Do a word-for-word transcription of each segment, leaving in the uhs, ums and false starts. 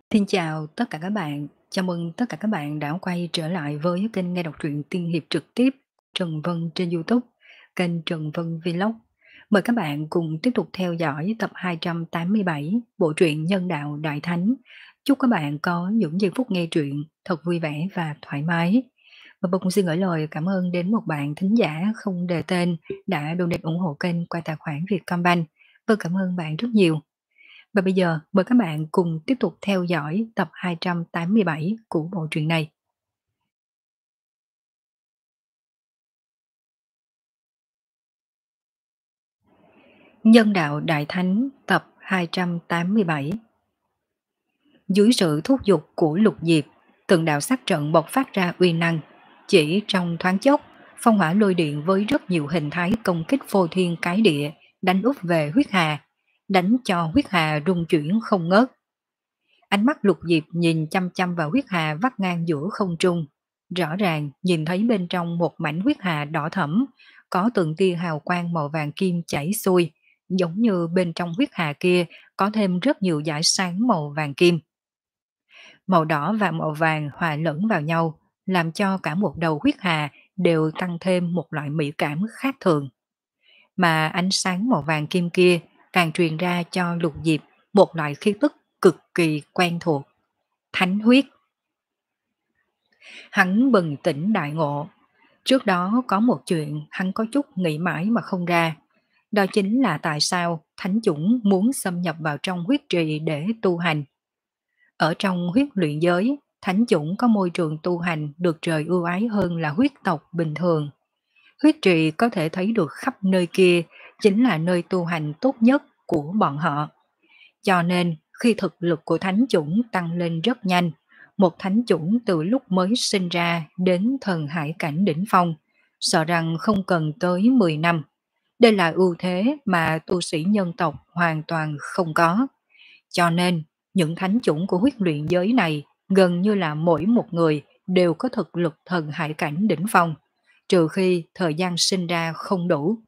Xin chào tất cả các bạn, chào mừng tất cả các bạn đã quay trở lại với kênh nghe đọc truyện tiên hiệp trực tiếp Trần Vân trên YouTube, kênh Trần Vân Vlog. Mời các bạn cùng tiếp tục theo dõi tập hai trăm tám mươi bảy bộ truyện Nhân đạo Đại Thánh. Chúc các bạn có những giây phút nghe truyện thật vui vẻ và thoải mái. Và Vân cũng xin gửi lời cảm ơn đến một bạn thính giả không đề tên đã donate ủng hộ kênh qua tài khoản Vietcombank. Vâng, cảm ơn bạn rất nhiều. Và bây giờ mời các bạn cùng tiếp tục theo dõi tập hai trăm tám mươi bảy của bộ truyện này. Nhân đạo Đại Thánh tập hai trăm tám mươi bảy. Dưới sự thúc giục của Lục Diệp, từng đạo sát trận bộc phát ra uy năng. Chỉ trong thoáng chốc, phong hỏa lôi điện với rất nhiều hình thái công kích phô thiên cái địa, đánh úp về huyết hà, đánh cho huyết hà rung chuyển không ngớt. Ánh mắt Lục Diệp nhìn chăm chăm vào huyết hà vắt ngang giữa không trung. Rõ ràng nhìn thấy bên trong một mảnh huyết hà đỏ thẫm, có từng tia hào quang màu vàng kim chảy xuôi, giống như bên trong huyết hà kia có thêm rất nhiều dải sáng màu vàng kim. Màu đỏ và màu vàng hòa lẫn vào nhau, làm cho cả một đầu huyết hà đều tăng thêm một loại mỹ cảm khác thường. Mà ánh sáng màu vàng kim kia càng truyền ra cho Lục Diệp một loại khí tức cực kỳ quen thuộc. Thánh huyết. Hắn bừng tỉnh đại ngộ. Trước đó có một chuyện hắn có chút nghĩ mãi mà không ra. Đó chính là tại sao thánh chủng muốn xâm nhập vào trong huyết trì để tu hành. Ở trong huyết luyện giới, thánh chủng có môi trường tu hành được trời ưu ái hơn là huyết tộc bình thường. Huyết trì có thể thấy được khắp nơi kia chính là nơi tu hành tốt nhất của bọn họ. Cho nên khi thực lực của thánh chủng tăng lên rất nhanh, một thánh chủng từ lúc mới sinh ra đến thần hải cảnh đỉnh phong, sợ rằng không cần tới mười năm. Đây là ưu thế mà tu sĩ nhân tộc hoàn toàn không có. Cho nên, những thánh chủng của huyết luyện giới này gần như là mỗi một người đều có thực lực thần hải cảnh đỉnh phong, trừ khi thời gian sinh ra không đủ.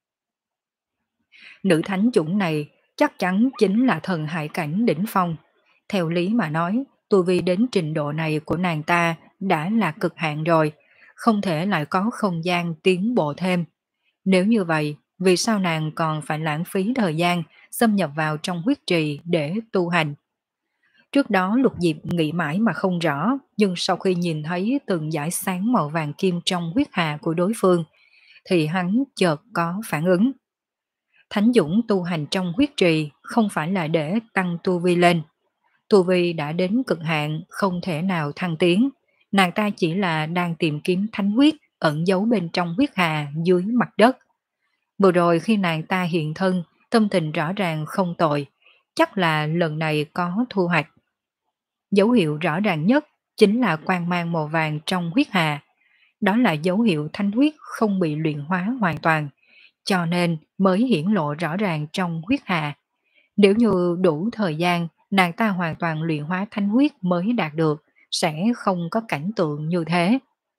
Nữ thánh chủng này chắc chắn chính là thần hải cảnh đỉnh phong. Theo lý mà nói, tu vi đến trình độ này của nàng ta đã là cực hạn rồi, không thể lại có không gian tiến bộ thêm. Nếu như vậy, vì sao nàng còn phải lãng phí thời gian xâm nhập vào trong huyết trì để tu hành? Trước đó Lục Diệp nghĩ mãi mà không rõ, nhưng sau khi nhìn thấy từng dải sáng màu vàng kim trong huyết hà của đối phương, thì hắn chợt có phản ứng. Thánh dũng tu hành trong huyết trì không phải là để tăng tu vi lên. Tu vi đã đến cực hạn không thể nào thăng tiến. Nàng ta chỉ là đang tìm kiếm thánh huyết ẩn giấu bên trong huyết hà dưới mặt đất. Vừa rồi khi nàng ta hiện thân, tâm tình rõ ràng không tồi. Chắc là lần này có thu hoạch. Dấu hiệu rõ ràng nhất chính là quang mang màu vàng trong huyết hà. Đó là dấu hiệu thánh huyết không bị luyện hóa hoàn toàn, cho nên mới hiển lộ rõ ràng trong huyết hà. Nếu như đủ thời gian, nàng ta hoàn toàn luyện hóa thánh huyết mới đạt được, sẽ không có cảnh tượng như thế.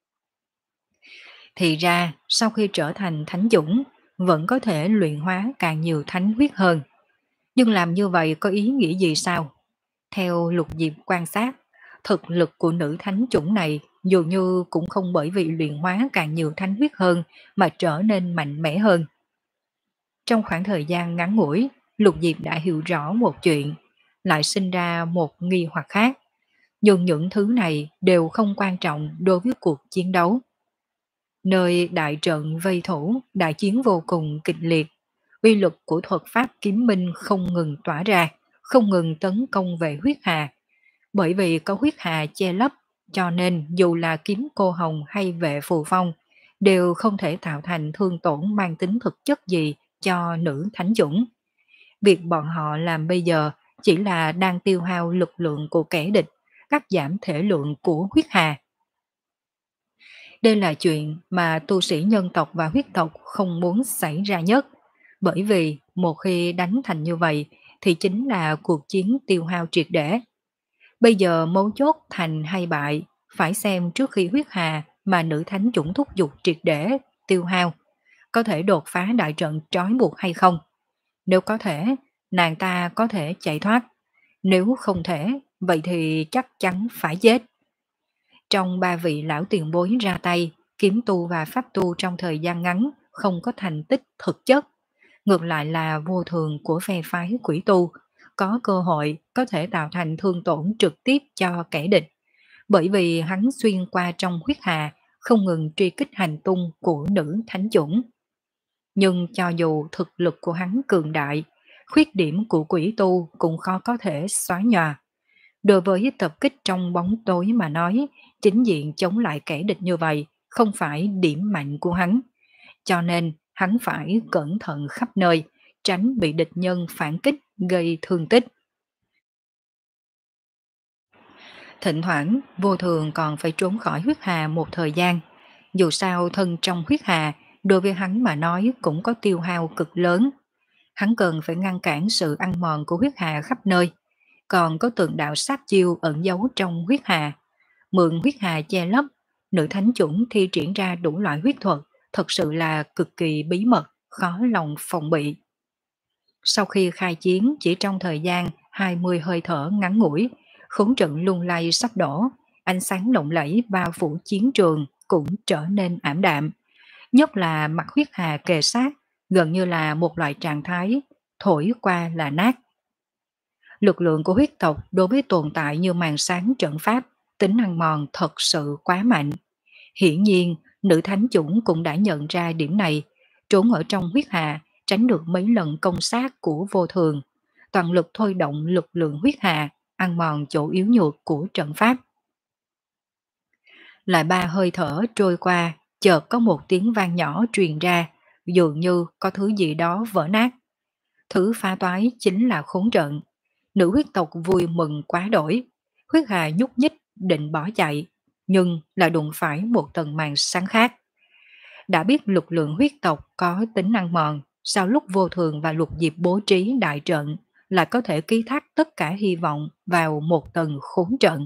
Thì ra, sau khi trở thành thánh dũng, vẫn có thể luyện hóa càng nhiều thánh huyết hơn. Nhưng làm như vậy có ý nghĩa gì sao? Theo Lục Diệp quan sát, thực lực của nữ thánh chủng này dường như cũng không bởi vì luyện hóa càng nhiều thánh huyết hơn mà trở nên mạnh mẽ hơn. Trong khoảng thời gian ngắn ngủi, Lục Diệp đã hiểu rõ một chuyện, lại sinh ra một nghi hoặc khác. Nhưng những thứ này đều không quan trọng đối với cuộc chiến đấu. Nơi đại trận vây thủ, đại chiến vô cùng kịch liệt, uy lực của thuật pháp kiếm minh không ngừng tỏa ra, không ngừng tấn công về huyết hà. Bởi vì có huyết hà che lấp, cho nên dù là kiếm cô hồng hay vệ phù phong, đều không thể tạo thành thương tổn mang tính thực chất gì cho nữ thánh dũng. Việc bọn họ làm bây giờ chỉ là đang tiêu hao lực lượng của kẻ địch, cắt giảm thể lượng của huyết hà. Đây là chuyện mà tu sĩ nhân tộc và huyết tộc không muốn xảy ra nhất, bởi vì một khi đánh thành như vậy thì chính là cuộc chiến tiêu hao triệt để. Bây giờ mấu chốt thành hay bại, phải xem trước khi huyết hà mà nữ thánh chủng thúc giục triệt để, tiêu hao, có thể đột phá đại trận trói buộc hay không. Nếu có thể, nàng ta có thể chạy thoát. Nếu không thể, vậy thì chắc chắn phải chết. Trong ba vị lão tiền bối ra tay, kiếm tu và pháp tu trong thời gian ngắn không có thành tích thực chất. Ngược lại là vô thường của phe phái quỷ tu, có cơ hội có thể tạo thành thương tổn trực tiếp cho kẻ địch, bởi vì hắn xuyên qua trong huyết hà, không ngừng truy kích hành tung của nữ thánh chủng. Nhưng cho dù thực lực của hắn cường đại, khuyết điểm của quỷ tu cũng khó có thể xóa nhòa. Đối với tập kích trong bóng tối mà nói, chính diện chống lại kẻ địch như vậy không phải điểm mạnh của hắn. Cho nên hắn phải cẩn thận khắp nơi, tránh bị địch nhân phản kích gây thương tích. Thỉnh thoảng, vô thường còn phải trốn khỏi huyết hà một thời gian. Dù sao thân trong huyết hà, đối với hắn mà nói cũng có tiêu hao cực lớn. Hắn cần phải ngăn cản sự ăn mòn của huyết hà khắp nơi. Còn có tượng đạo sát chiêu ẩn giấu trong huyết hà. Mượn huyết hà che lấp, nữ thánh chủng thi triển ra đủ loại huyết thuật, thật sự là cực kỳ bí mật, khó lòng phòng bị. Sau khi khai chiến chỉ trong thời gian hai mươi hơi thở ngắn ngủi, khốn trận lung lay sắp đổ, ánh sáng lộng lẫy bao phủ chiến trường cũng trở nên ảm đạm. Nhất là mặt huyết hà kề sát, gần như là một loại trạng thái, thổi qua là nát. Lực lượng của huyết tộc đối với tồn tại như màn sáng trận pháp, tính ăn mòn thật sự quá mạnh. Hiển nhiên, nữ thánh chủng cũng đã nhận ra điểm này, trốn ở trong huyết hà, tránh được mấy lần công sát của vô thường, toàn lực thôi động lực lượng huyết hà, ăn mòn chỗ yếu nhược của trận pháp. Lại ba hơi thở trôi qua, chợt có một tiếng vang nhỏ truyền ra, dường như có thứ gì đó vỡ nát. Thứ phá toái chính là khốn trận. Nữ huyết tộc vui mừng quá đổi. Huyết hà nhúc nhích định bỏ chạy, nhưng lại đụng phải một tầng màn sáng khác. Đã biết lực lượng huyết tộc có tính ăn mòn, sau lúc vô thường và lục diệp bố trí đại trận, lại có thể ký thác tất cả hy vọng vào một tầng khốn trận.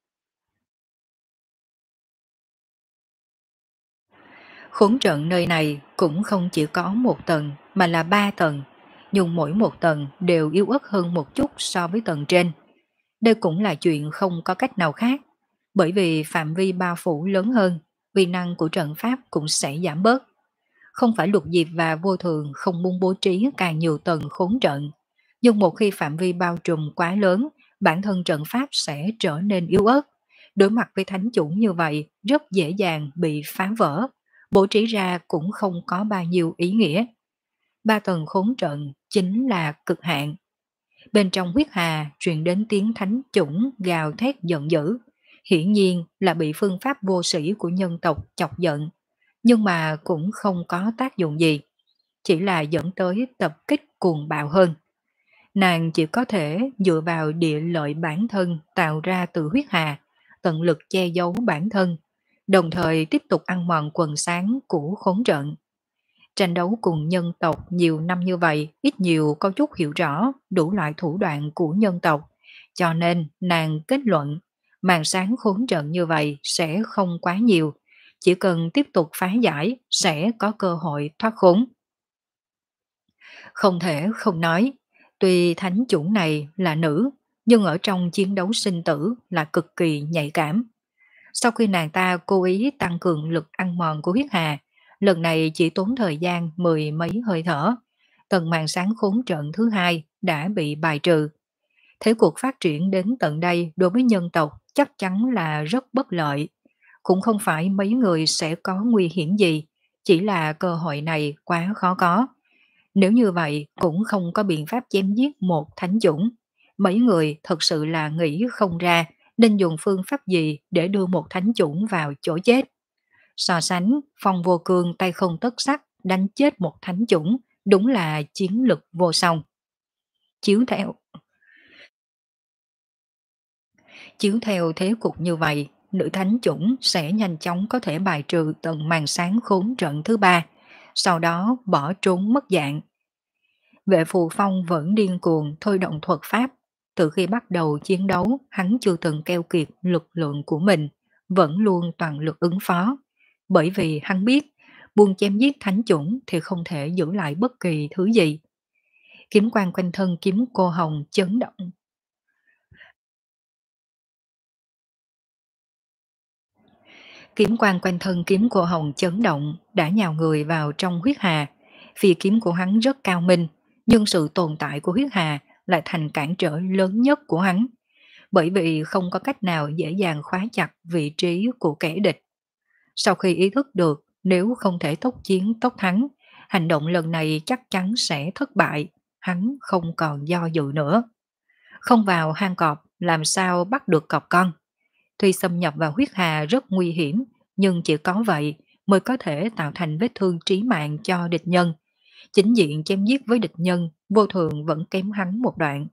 Khốn trận nơi này cũng không chỉ có một tầng mà là ba tầng, nhưng mỗi một tầng đều yếu ớt hơn một chút so với tầng trên. Đây cũng là chuyện không có cách nào khác, bởi vì phạm vi bao phủ lớn hơn, uy năng của trận pháp cũng sẽ giảm bớt. Không phải lục diệp và vô thường không muốn bố trí càng nhiều tầng khốn trận, nhưng một khi phạm vi bao trùm quá lớn, bản thân trận pháp sẽ trở nên yếu ớt. Đối mặt với thánh chủng như vậy, rất dễ dàng bị phá vỡ, bố trí ra cũng không có bao nhiêu ý nghĩa. Ba tầng khốn trận chính là cực hạn. Bên trong huyết hà truyền đến tiếng thánh chủng gào thét giận dữ, hiển nhiên là bị phương pháp vô sĩ của nhân tộc chọc giận, nhưng mà cũng không có tác dụng gì, chỉ là dẫn tới tập kích cuồng bạo hơn. Nàng chỉ có thể dựa vào địa lợi bản thân tạo ra từ huyết hà, tận lực che giấu bản thân, đồng thời tiếp tục ăn mòn quần sáng của khốn trận. Tranh đấu cùng nhân tộc nhiều năm như vậy, ít nhiều có chút hiểu rõ đủ loại thủ đoạn của nhân tộc, cho nên nàng kết luận màn sáng khốn trận như vậy sẽ không quá nhiều, chỉ cần tiếp tục phá giải sẽ có cơ hội thoát khốn. Không thể không nói, tuy thánh chủng này là nữ, nhưng ở trong chiến đấu sinh tử là cực kỳ nhạy cảm. Sau khi nàng ta cố ý tăng cường lực ăn mòn của huyết hà, lần này chỉ tốn thời gian mười mấy hơi thở, tầng màn sáng khốn trận thứ hai đã bị bài trừ. Thế cuộc phát triển đến tận đây đối với nhân tộc chắc chắn là rất bất lợi. Cũng không phải mấy người sẽ có nguy hiểm gì, chỉ là cơ hội này quá khó có. Nếu như vậy cũng không có biện pháp chém giết một thánh chủng. Mấy người thật sự là nghĩ không ra nên dùng phương pháp gì để đưa một thánh chủng vào chỗ chết. So sánh, Phong Vô Cương tay không tất sắt đánh chết một thánh chủng, đúng là chiến lực vô song. Chiếu theo Chiếu theo thế cục như vậy, nữ thánh chủng sẽ nhanh chóng có thể bài trừ tầng màn sáng khốn trận thứ ba, sau đó bỏ trốn mất dạng. Vệ phù phong vẫn điên cuồng thôi động thuật pháp. Từ khi bắt đầu chiến đấu, hắn chưa từng keo kiệt lực lượng của mình, vẫn luôn toàn lực ứng phó. Bởi vì hắn biết, buông chém giết thánh chủng thì không thể giữ lại bất kỳ thứ gì. Kiếm quang quanh thân kiếm cô hồng chấn động. Kiếm quang quanh thân kiếm cô Hồng chấn động, đã nhào người vào trong huyết hà. Phi kiếm của hắn rất cao minh, nhưng sự tồn tại của huyết hà lại thành cản trở lớn nhất của hắn, bởi vì không có cách nào dễ dàng khóa chặt vị trí của kẻ địch. Sau khi ý thức được nếu không thể tốc chiến tốc thắng, hành động lần này chắc chắn sẽ thất bại, hắn không còn do dự nữa. Không vào hang cọp làm sao bắt được cọp con. Tuy xâm nhập vào huyết hà rất nguy hiểm, nhưng chỉ có vậy mới có thể tạo thành vết thương trí mạng cho địch nhân. Chính diện chém giết với địch nhân, vô thường vẫn kém hắn một đoạn.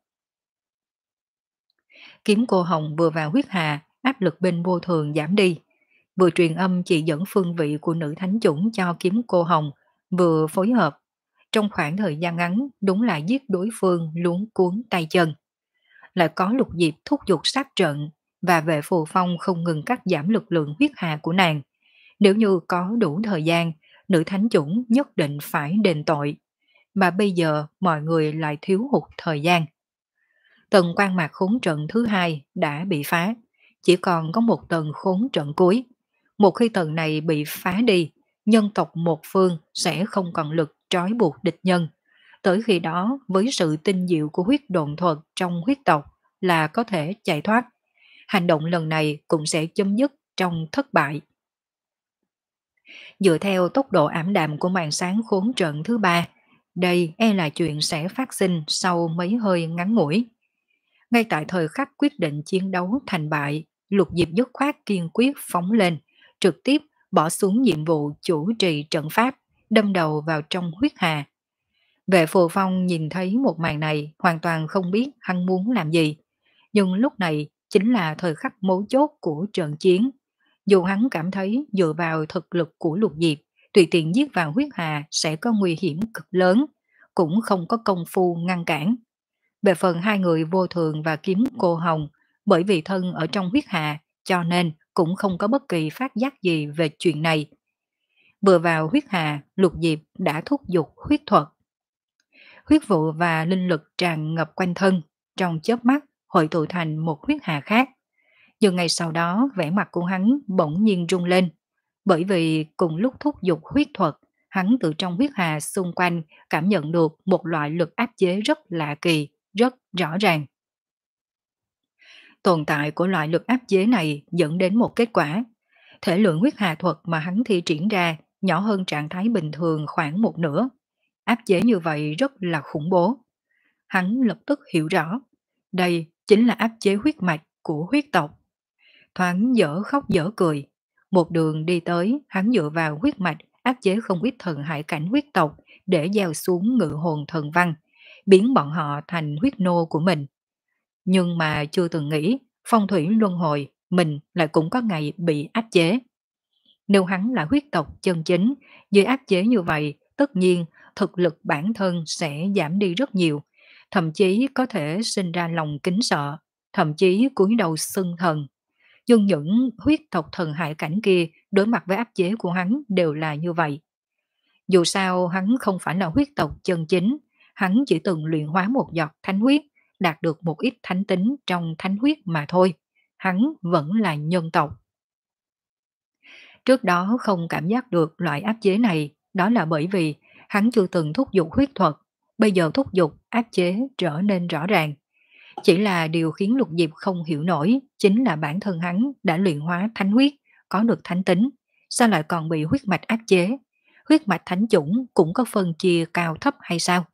Kiếm cô Hồng vừa vào huyết hà, áp lực bên vô thường giảm đi. Vừa truyền âm chỉ dẫn phương vị của nữ thánh chủng cho kiếm cô Hồng, vừa phối hợp. Trong khoảng thời gian ngắn, đúng là giết đối phương luống cuốn tay chân. Lại có Lục Diệp thúc giục sát trận, và vệ phù phong không ngừng cắt giảm lực lượng huyết hà của nàng. Nếu như có đủ thời gian, nữ thánh chủng nhất định phải đền tội. Mà bây giờ mọi người lại thiếu hụt thời gian. Tầng quan mạc khốn trận thứ hai đã bị phá, chỉ còn có một tầng khốn trận cuối. Một khi tầng này bị phá đi, nhân tộc một phương sẽ không còn lực trói buộc địch nhân. Tới khi đó, với sự tinh diệu của huyết độn thuật trong huyết tộc là có thể chạy thoát. Hành động lần này cũng sẽ chấm dứt trong thất bại. Dựa theo tốc độ ảm đạm của màn sáng khốn trận thứ ba, đây e là chuyện sẽ phát sinh sau mấy hơi ngắn ngủi. Ngay tại thời khắc quyết định chiến đấu thành bại, Lục Diệp dứt khoát kiên quyết phóng lên, trực tiếp bỏ xuống nhiệm vụ chủ trì trận pháp, đâm đầu vào trong huyết hà. Vệ Phù Phong nhìn thấy một màn này hoàn toàn không biết hắn muốn làm gì, nhưng lúc này chính là thời khắc mấu chốt của trận chiến. Dù hắn cảm thấy dựa vào thực lực của Lục Diệp, tùy tiện giết vào huyết hà sẽ có nguy hiểm cực lớn, cũng không có công phu ngăn cản. Về phần hai người vô thường và kiếm cô Hồng, bởi vì thân ở trong huyết hà, cho nên cũng không có bất kỳ phát giác gì về chuyện này. Vừa vào huyết hà, Lục Diệp đã thúc giục huyết thuật. Huyết vụ và linh lực tràn ngập quanh thân, trong chớp mắt hội tụ thành một huyết hà khác. Nhưng ngày sau đó vẻ mặt của hắn bỗng nhiên rung lên, bởi vì cùng lúc thúc giục huyết thuật, hắn từ trong huyết hà xung quanh cảm nhận được một loại lực áp chế rất lạ kỳ, rất rõ ràng. Tồn tại của loại lực áp chế này dẫn đến một kết quả. Thể lượng huyết hà thuật mà hắn thi triển ra nhỏ hơn trạng thái bình thường khoảng một nửa. Áp chế như vậy rất là khủng bố. Hắn lập tức hiểu rõ, đây chính là áp chế huyết mạch của huyết tộc. Thoáng dở khóc dở cười. Một đường đi tới, hắn dựa vào huyết mạch áp chế không ít thần hải cảnh huyết tộc để gieo xuống ngự hồn thần văn, biến bọn họ thành huyết nô của mình. Nhưng mà chưa từng nghĩ, phong thủy luân hồi, mình lại cũng có ngày bị áp chế. Nếu hắn là huyết tộc chân chính, dưới áp chế như vậy, tất nhiên thực lực bản thân sẽ giảm đi rất nhiều, thậm chí có thể sinh ra lòng kính sợ, thậm chí cúi đầu xưng thần. Nhưng những huyết tộc thần hải cảnh kia đối mặt với áp chế của hắn đều là như vậy. Dù sao hắn không phải là huyết tộc chân chính, hắn chỉ từng luyện hóa một giọt thánh huyết, đạt được một ít thánh tính trong thánh huyết mà thôi. Hắn vẫn là nhân tộc. Trước đó không cảm giác được loại áp chế này, đó là bởi vì hắn chưa từng thúc giục huyết thuật, bây giờ thúc giục áp chế trở nên rõ ràng. Chỉ là điều khiến Lục Diệp không hiểu nổi chính là bản thân hắn đã luyện hóa thánh huyết, có được thánh tính, sao lại còn bị huyết mạch áp chế? Huyết mạch thánh chủng cũng có phân chia cao thấp hay sao?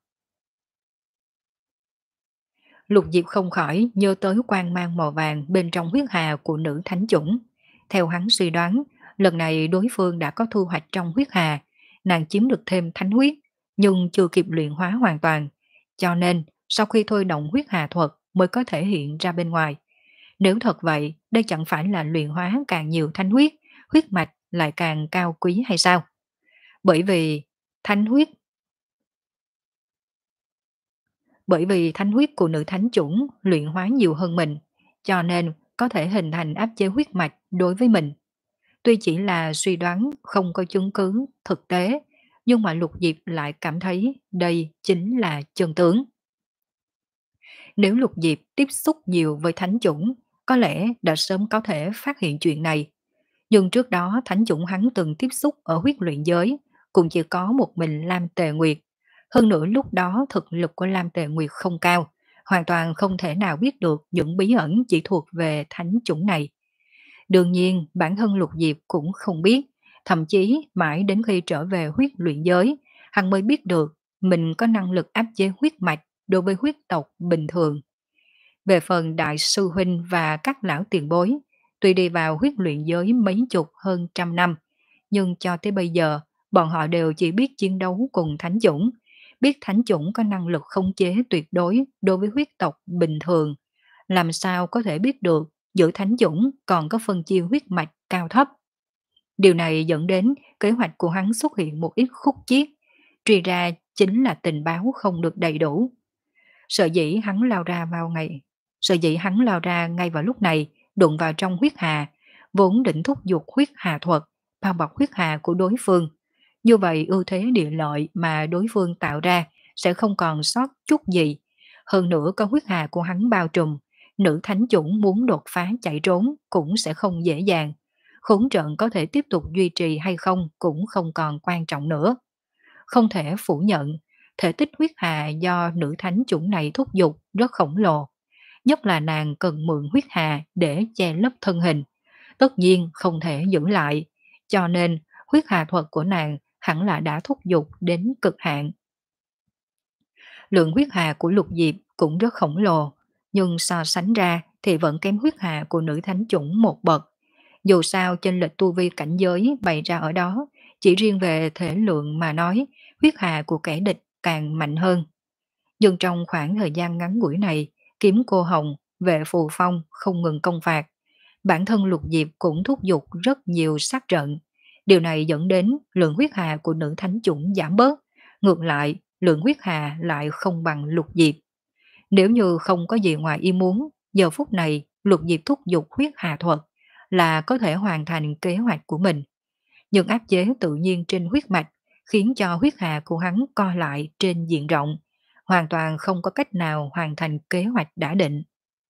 Lục Diệp không khỏi nhớ tới quang mang màu vàng bên trong huyết hà của nữ thánh chủng. Theo hắn suy đoán, lần này đối phương đã có thu hoạch trong huyết hà, nàng chiếm được thêm thánh huyết, nhưng chưa kịp luyện hóa hoàn toàn. Cho nên, sau khi thôi động huyết hà thuật mới có thể hiện ra bên ngoài. Nếu thật vậy, đây chẳng phải là luyện hóa càng nhiều thánh huyết, huyết mạch lại càng cao quý hay sao? Bởi vì thánh huyết Bởi vì thánh huyết của nữ thánh chủng luyện hóa nhiều hơn mình, cho nên có thể hình thành áp chế huyết mạch đối với mình. Tuy chỉ là suy đoán không có chứng cứ thực tế, nhưng mà Lục Diệp lại cảm thấy đây chính là chân tướng. Nếu Lục Diệp tiếp xúc nhiều với thánh chủng, có lẽ đã sớm có thể phát hiện chuyện này. Nhưng trước đó thánh chủng hắn từng tiếp xúc ở huyết luyện giới, cũng chỉ có một mình Lam Tề Nguyệt. Hơn nữa lúc đó thực lực của Lam Tề Nguyệt không cao, hoàn toàn không thể nào biết được những bí ẩn chỉ thuộc về thánh chủng này. Đương nhiên bản thân Lục Diệp cũng không biết, thậm chí mãi đến khi trở về huyết luyện giới, hắn mới biết được mình có năng lực áp chế huyết mạch đối với huyết tộc bình thường. Về phần đại sư huynh và các lão tiền bối, tuy đi vào huyết luyện giới mấy chục hơn trăm năm, nhưng cho tới bây giờ, bọn họ đều chỉ biết chiến đấu cùng thánh chủng, biết thánh chủng có năng lực khống chế tuyệt đối đối với huyết tộc bình thường, làm sao có thể biết được giữa thánh chủng còn có phân chia huyết mạch cao thấp. Điều này dẫn đến kế hoạch của hắn xuất hiện một ít khúc chiết, truy ra chính là tình báo không được đầy đủ. Sở dĩ hắn lao ra vào ngày, sở dĩ hắn lao ra ngay vào lúc này, đụng vào trong huyết hà, vốn định thúc giục huyết hà thuật, bao bọc huyết hà của đối phương. Như vậy ưu thế địa lợi mà đối phương tạo ra sẽ không còn sót chút gì. Hơn nữa có huyết hà của hắn bao trùm, nữ thánh chủng muốn đột phá chạy trốn cũng sẽ không dễ dàng. Khốn trận có thể tiếp tục duy trì hay không cũng không còn quan trọng nữa. Không thể phủ nhận, thể tích huyết hà do nữ thánh chủng này thúc giục rất khổng lồ. Nhất là nàng cần mượn huyết hà để che lấp thân hình. Tất nhiên không thể giữ lại, cho nên huyết hà thuật của nàng hẳn là đã thúc giục đến cực hạn. Lượng huyết hà của Lục Diệp cũng rất khổng lồ, nhưng so sánh ra thì vẫn kém huyết hà của nữ thánh chủng một bậc. Dù sao chênh lệch tu vi cảnh giới bày ra ở đó, chỉ riêng về thể lượng mà nói, huyết hà của kẻ địch càng mạnh hơn. Nhưng trong khoảng thời gian ngắn ngủi này, kiếm cô hồng, vệ phù phong không ngừng công phạt. Bản thân Lục Diệp cũng thúc giục rất nhiều sát trận. Điều này dẫn đến lượng huyết hà của nữ thánh chủng giảm bớt. Ngược lại, lượng huyết hà lại không bằng Lục Diệp. Nếu như không có gì ngoài ý muốn, giờ phút này Lục Diệp thúc giục huyết hà thuật là có thể hoàn thành kế hoạch của mình. Nhưng áp chế tự nhiên trên huyết mạch khiến cho huyết hà của hắn co lại trên diện rộng, hoàn toàn không có cách nào hoàn thành kế hoạch đã định.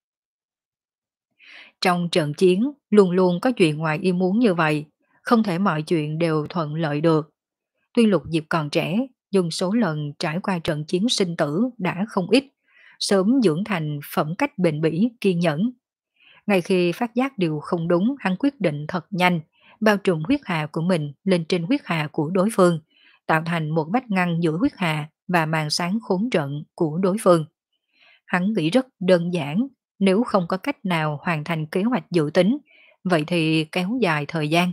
Trong trận chiến, luôn luôn có chuyện ngoài ý muốn như vậy, không thể mọi chuyện đều thuận lợi được. Tuy Lục Diệp còn trẻ, nhưng số lần trải qua trận chiến sinh tử đã không ít, sớm dưỡng thành phẩm cách bền bỉ, kiên nhẫn. Ngay khi phát giác điều không đúng, hắn quyết định thật nhanh, bao trùm huyết hà của mình lên trên huyết hà của đối phương, tạo thành một vách ngăn giữa huyết hà và màn sáng khốn trận của đối phương. Hắn nghĩ rất đơn giản, nếu không có cách nào hoàn thành kế hoạch dự tính, vậy thì kéo dài thời gian.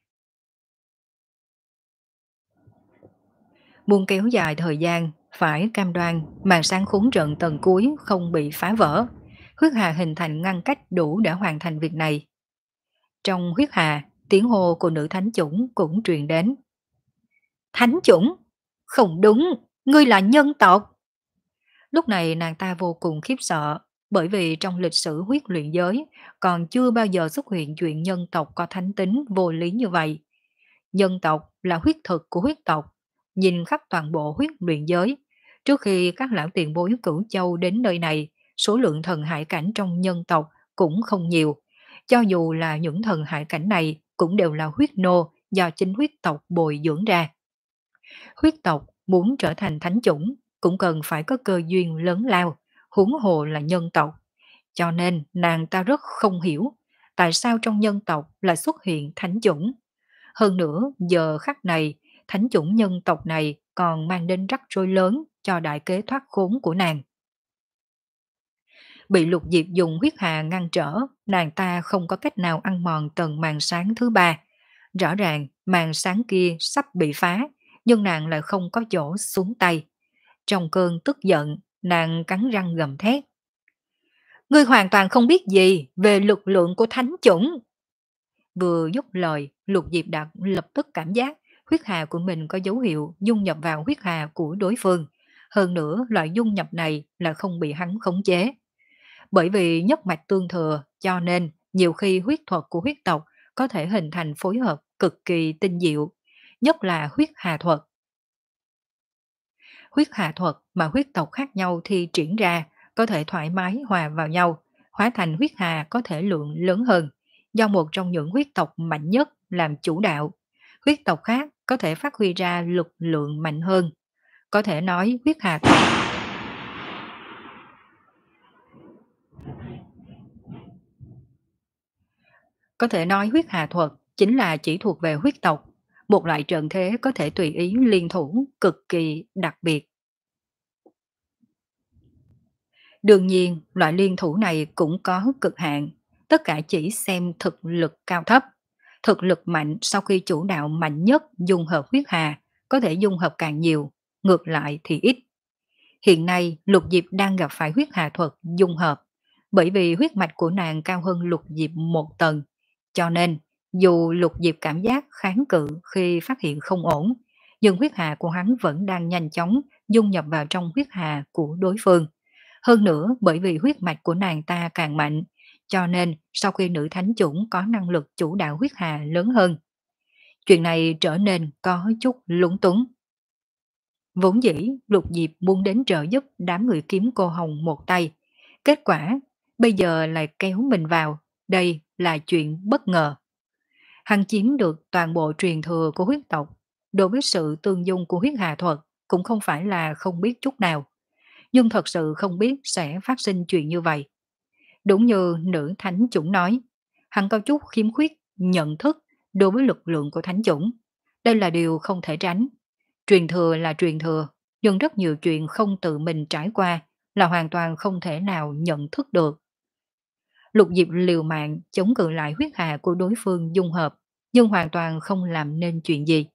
Muốn kéo dài thời gian, phải cam đoan màn sáng khốn trận tầng cuối không bị phá vỡ. Huyết hà hình thành ngăn cách đủ để hoàn thành việc này. Trong huyết hà, tiếng hô của nữ thánh chủng cũng truyền đến. Thánh chủng? Không đúng, ngươi là nhân tộc. Lúc này nàng ta vô cùng khiếp sợ, bởi vì trong lịch sử huyết luyện giới còn chưa bao giờ xuất hiện chuyện nhân tộc có thánh tính vô lý như vậy. Nhân tộc là huyết thực của huyết tộc, nhìn khắp toàn bộ huyết luyện giới. Trước khi các lão tiền bối cửu châu đến nơi này, số lượng thần hải cảnh trong nhân tộc cũng không nhiều. Cho dù là những thần hải cảnh này cũng đều là huyết nô do chính huyết tộc bồi dưỡng ra. Huyết tộc muốn trở thành thánh chủng cũng cần phải có cơ duyên lớn lao, huống hồ là nhân tộc. Cho nên nàng ta rất không hiểu tại sao trong nhân tộc lại xuất hiện thánh chủng. Hơn nữa giờ khắc này, thánh chủng nhân tộc này còn mang đến rắc rối lớn cho đại kế thoát khốn của nàng. Bị Lục Diệp dùng huyết hà ngăn trở, nàng ta không có cách nào ăn mòn tầng màn sáng thứ ba. Rõ ràng màn sáng kia sắp bị phá, nhưng nàng lại không có chỗ xuống tay. Trong cơn tức giận, nàng cắn răng gầm thét. Ngươi hoàn toàn không biết gì về lực lượng của thánh chủng. Vừa dứt lời, Lục Diệp đã lập tức cảm giác huyết hà của mình có dấu hiệu dung nhập vào huyết hà của đối phương. Hơn nữa, loại dung nhập này là không bị hắn khống chế. Bởi vì nhất mạch tương thừa, cho nên nhiều khi huyết thuật của huyết tộc có thể hình thành phối hợp cực kỳ tinh diệu, nhất là huyết hà thuật. Huyết hà thuật mà huyết tộc khác nhau thi triển ra có thể thoải mái hòa vào nhau, hóa thành huyết hà có thể lượng lớn hơn, do một trong những huyết tộc mạnh nhất làm chủ đạo. Huyết tộc khác có thể phát huy ra lực lượng mạnh hơn. Có thể nói huyết hà có thể nói huyết hà thuật chính là chỉ thuộc về huyết tộc, một loại trận thế có thể tùy ý liên thủ cực kỳ đặc biệt. Đương nhiên, loại liên thủ này cũng có cực hạn, tất cả chỉ xem thực lực cao thấp. Thực lực mạnh sau khi chủ đạo mạnh nhất dung hợp huyết hà, có thể dung hợp càng nhiều, ngược lại thì ít. Hiện nay, Lục Diệp đang gặp phải huyết hà thuật dung hợp, bởi vì huyết mạch của nàng cao hơn Lục Diệp một tầng. Cho nên, dù Lục Diệp cảm giác kháng cự khi phát hiện không ổn, nhưng huyết hà của hắn vẫn đang nhanh chóng dung nhập vào trong huyết hà của đối phương. Hơn nữa, bởi vì huyết mạch của nàng ta càng mạnh, cho nên sau khi nữ thánh chủng có năng lực chủ đạo huyết hà lớn hơn, chuyện này trở nên có chút lúng túng. Vốn dĩ, Lục Diệp muốn đến trợ giúp đám người kiếm cô Hồng một tay. Kết quả, bây giờ lại kéo mình vào. Đây là chuyện bất ngờ. Hắn chiếm được toàn bộ truyền thừa của huyết tộc. Đối với sự tương dung của huyết hà thuật cũng không phải là không biết chút nào. Nhưng thật sự không biết sẽ phát sinh chuyện như vậy. Đúng như nữ thánh chủng nói, hắn có chút khiếm khuyết, nhận thức đối với lực lượng của thánh chủng. Đây là điều không thể tránh. Truyền thừa là truyền thừa, nhưng rất nhiều chuyện không tự mình trải qua là hoàn toàn không thể nào nhận thức được. Lục Diệp liều mạng chống cự lại huyết hà của đối phương dung hợp, nhưng hoàn toàn không làm nên chuyện gì.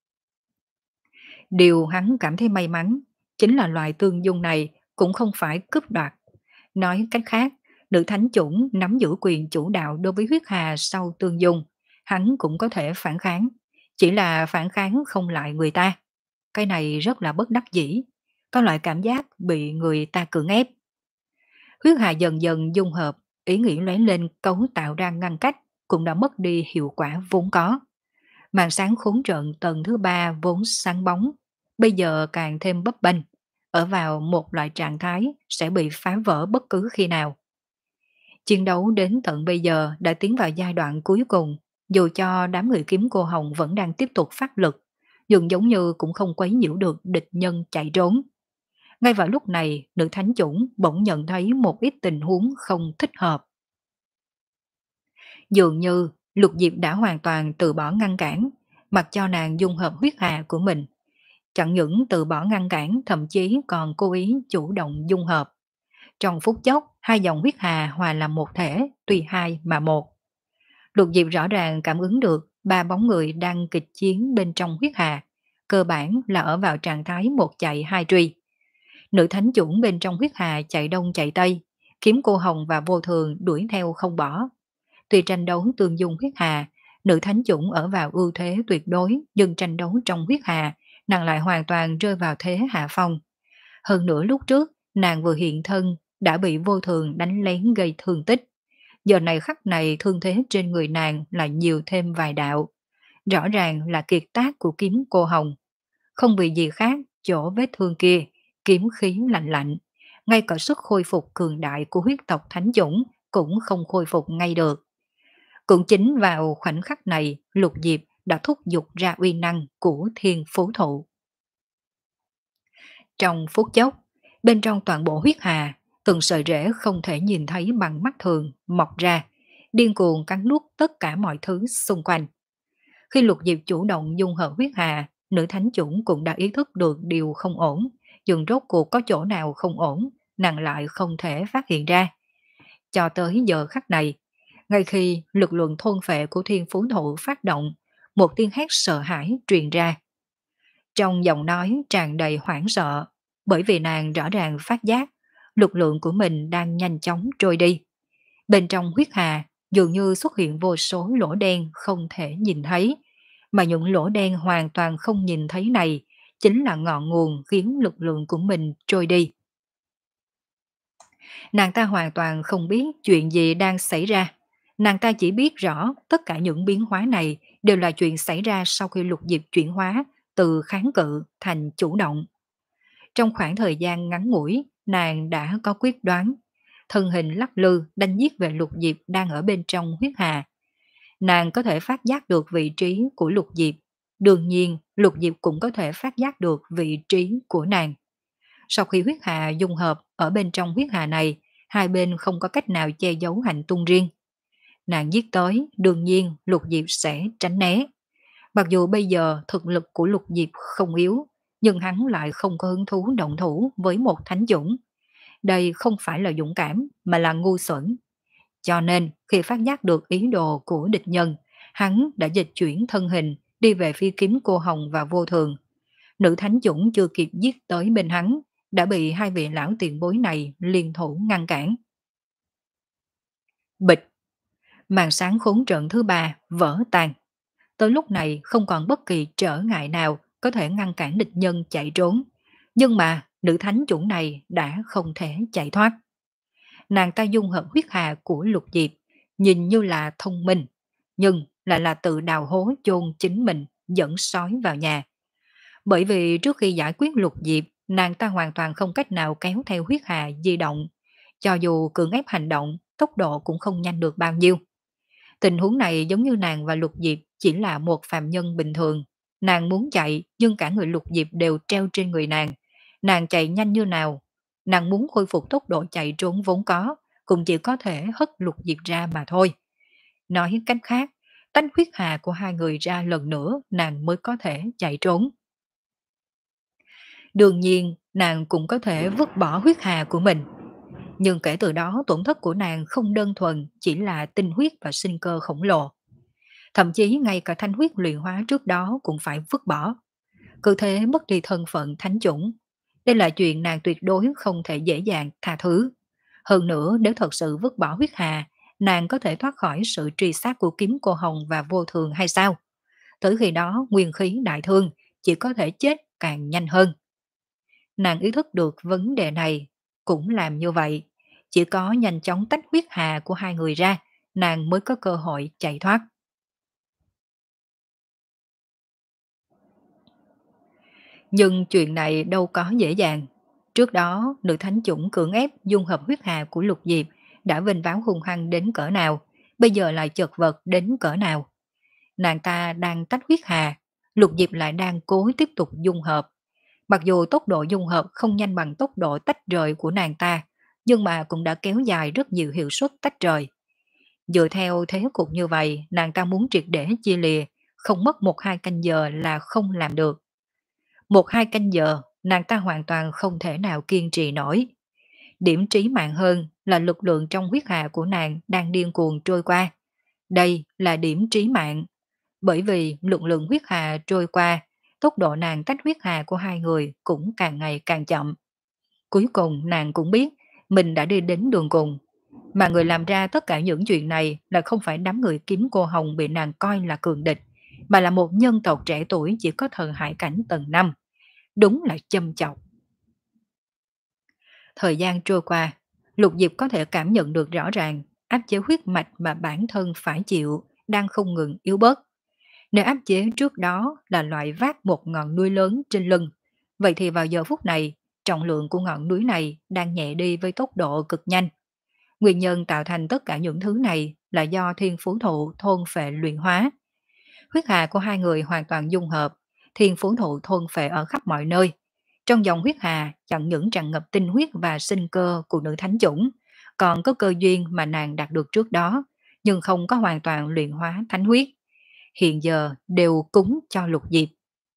Điều hắn cảm thấy may mắn chính là loại tương dung này cũng không phải cướp đoạt. Nói cách khác, nữ thánh chủng nắm giữ quyền chủ đạo đối với huyết hà sau tương dung, hắn cũng có thể phản kháng, chỉ là phản kháng không lại người ta. Cái này rất là bất đắc dĩ, có loại cảm giác bị người ta cưỡng ép. Huyết hà dần dần dung hợp, ý nghĩ lóe lên cấu tạo ra ngăn cách cũng đã mất đi hiệu quả vốn có. Màn sáng khốn trận tầng thứ ba vốn sáng bóng, bây giờ càng thêm bấp bênh, ở vào một loại trạng thái sẽ bị phá vỡ bất cứ khi nào. Chiến đấu đến tận bây giờ đã tiến vào giai đoạn cuối cùng, dù cho đám người kiếm cô Hồng vẫn đang tiếp tục phát lực, nhưng giống như cũng không quấy nhiễu được địch nhân chạy trốn. Ngay vào lúc này, nữ thánh chủng bỗng nhận thấy một ít tình huống không thích hợp. Dường như Lục Diệp đã hoàn toàn từ bỏ ngăn cản, mặc cho nàng dung hợp huyết hà của mình. Chẳng những từ bỏ ngăn cản, thậm chí còn cố ý chủ động dung hợp. Trong phút chốc, hai dòng huyết hà hòa làm một thể, tuy hai mà một. Lục Diệp rõ ràng cảm ứng được ba bóng người đang kịch chiến bên trong huyết hà, cơ bản là ở vào trạng thái một chạy hai truy. Nữ thánh chủng bên trong huyết hà chạy đông chạy tây, kiếm cô Hồng và vô thường đuổi theo không bỏ. Tuy tranh đấu tương dung huyết hà, nữ thánh chủng ở vào ưu thế tuyệt đối, nhưng tranh đấu trong huyết hà, nàng lại hoàn toàn rơi vào thế hạ phong. Hơn nữa lúc trước, nàng vừa hiện thân, đã bị vô thường đánh lén gây thương tích. Giờ này khắc này thương thế trên người nàng lại nhiều thêm vài đạo. Rõ ràng là kiệt tác của kiếm cô Hồng. Không vì gì khác, chỗ vết thương kia, kiếm khí lạnh lạnh. Ngay cả sức khôi phục cường đại của huyết tộc thánh chủng cũng không khôi phục ngay được. Cũng chính vào khoảnh khắc này, Lục Diệp đã thúc giục ra uy năng của thiên phú thụ. Trong phút chốc, bên trong toàn bộ huyết hà, từng sợi rễ không thể nhìn thấy bằng mắt thường mọc ra, điên cuồng cắn nuốt tất cả mọi thứ xung quanh. Khi Lục Diệp chủ động dung hợp huyết hà, nữ thánh chủng cũng đã ý thức được điều không ổn, nhưng rốt cuộc có chỗ nào không ổn, nàng lại không thể phát hiện ra. Cho tới giờ khắc này, ngay khi lực lượng thôn phệ của thiên phú thụ phát động, một tiếng hét sợ hãi truyền ra. Trong giọng nói tràn đầy hoảng sợ, bởi vì nàng rõ ràng phát giác lực lượng của mình đang nhanh chóng trôi đi. Bên trong huyết hà dường như xuất hiện vô số lỗ đen không thể nhìn thấy, mà những lỗ đen hoàn toàn không nhìn thấy này chính là ngọn nguồn khiến lực lượng của mình trôi đi. Nàng ta hoàn toàn không biết chuyện gì đang xảy ra. Nàng ta chỉ biết rõ tất cả những biến hóa này đều là chuyện xảy ra sau khi Lục Diệp chuyển hóa từ kháng cự thành chủ động. Trong khoảng thời gian ngắn ngủi, nàng đã có quyết đoán. Thân hình lắc lư đánh giết về Lục Diệp đang ở bên trong huyết hà. Nàng có thể phát giác được vị trí của Lục Diệp. Đương nhiên, Lục Diệp cũng có thể phát giác được vị trí của nàng. Sau khi huyết hà dung hợp ở bên trong huyết hà này, hai bên không có cách nào che giấu hành tung riêng. Nàng giết tới, đương nhiên Lục Diệp sẽ tránh né. Mặc dù bây giờ thực lực của Lục Diệp không yếu, nhưng hắn lại không có hứng thú động thủ với một thánh dũng. Đây không phải là dũng cảm, mà là ngu xuẩn. Cho nên, khi phát giác được ý đồ của địch nhân, hắn đã dịch chuyển thân hình, đi về phía kiếm cô Hồng và Vô Thường. Nữ thánh dũng chưa kịp giết tới bên hắn, đã bị hai vị lão tiền bối này liên thủ ngăn cản. Bịch! Màn sáng khốn trận thứ ba vỡ tan. Tới lúc này không còn bất kỳ trở ngại nào có thể ngăn cản địch nhân chạy trốn. Nhưng mà nữ thánh chủ này đã không thể chạy thoát. Nàng ta dung hợp huyết hà của Lục Diệp, nhìn như là thông minh, nhưng lại là tự đào hố chôn chính mình, dẫn sói vào nhà. Bởi vì trước khi giải quyết Lục Diệp, nàng ta hoàn toàn không cách nào kéo theo huyết hà di động. Cho dù cưỡng ép hành động, tốc độ cũng không nhanh được bao nhiêu. Tình huống này giống như nàng và Lục Diệp chỉ là một phàm nhân bình thường. Nàng muốn chạy nhưng cả người Lục Diệp đều treo trên người nàng. Nàng chạy nhanh như nào? Nàng muốn khôi phục tốc độ chạy trốn vốn có, cũng chỉ có thể hất Lục Diệp ra mà thôi. Nói cách khác, tách huyết hà của hai người ra lần nữa nàng mới có thể chạy trốn. Đương nhiên, nàng cũng có thể vứt bỏ huyết hà của mình. Nhưng kể từ đó tổn thất của nàng không đơn thuần chỉ là tinh huyết và sinh cơ khổng lồ. Thậm chí ngay cả thanh huyết luyện hóa trước đó cũng phải vứt bỏ. Cứ thế mất đi thân phận thánh chủng. Đây là chuyện nàng tuyệt đối không thể dễ dàng tha thứ. Hơn nữa nếu thật sự vứt bỏ huyết hà, nàng có thể thoát khỏi sự truy sát của kiếm cô Hồng và Vô Thường hay sao? Tới khi đó nguyên khí đại thương, chỉ có thể chết càng nhanh hơn. Nàng ý thức được vấn đề này, cũng làm như vậy. Chỉ có nhanh chóng tách huyết hà của hai người ra, nàng mới có cơ hội chạy thoát. Nhưng chuyện này đâu có dễ dàng. Trước đó, nữ thánh chủng cưỡng ép dung hợp huyết hà của Lục Diệp đã vinh váo hung hăng đến cỡ nào, bây giờ lại chật vật đến cỡ nào. Nàng ta đang tách huyết hà, Lục Diệp lại đang cố tiếp tục dung hợp. Mặc dù tốc độ dung hợp không nhanh bằng tốc độ tách rời của nàng ta, nhưng mà cũng đã kéo dài rất nhiều hiệu suất tách rời. Dựa theo thế cục như vậy, nàng ta muốn triệt để chia lìa, không mất một hai canh giờ là không làm được. Một hai canh giờ, nàng ta hoàn toàn không thể nào kiên trì nổi. Điểm trí mạng hơn là lực lượng trong huyết hà của nàng đang điên cuồng trôi qua. Đây là điểm trí mạng. Bởi vì lực lượng huyết hà trôi qua, tốc độ nàng tách huyết hà của hai người cũng càng ngày càng chậm. Cuối cùng nàng cũng biết mình đã đi đến đường cùng. Mà người làm ra tất cả những chuyện này là không phải đám người kiếm cô Hồng bị nàng coi là cường địch, mà là một nhân tộc trẻ tuổi chỉ có thần hải cảnh tầng năm. Đúng là châm chọc. Thời gian trôi qua, Lục Diệp có thể cảm nhận được rõ ràng áp chế huyết mạch mà bản thân phải chịu đang không ngừng yếu bớt. Nếu áp chế trước đó là loại vác một ngọn núi lớn trên lưng, vậy thì vào giờ phút này, trọng lượng của ngọn núi này đang nhẹ đi với tốc độ cực nhanh. Nguyên nhân tạo thành tất cả những thứ này là do thiên phú thụ thôn phệ luyện hóa. Huyết hà của hai người hoàn toàn dung hợp, thiên phú thụ thôn phệ ở khắp mọi nơi. Trong dòng huyết hà chẳng những tràn ngập tinh huyết và sinh cơ của nữ thánh chủng, còn có cơ duyên mà nàng đạt được trước đó, nhưng không có hoàn toàn luyện hóa thánh huyết. Hiện giờ đều cúng cho Lục Diệp.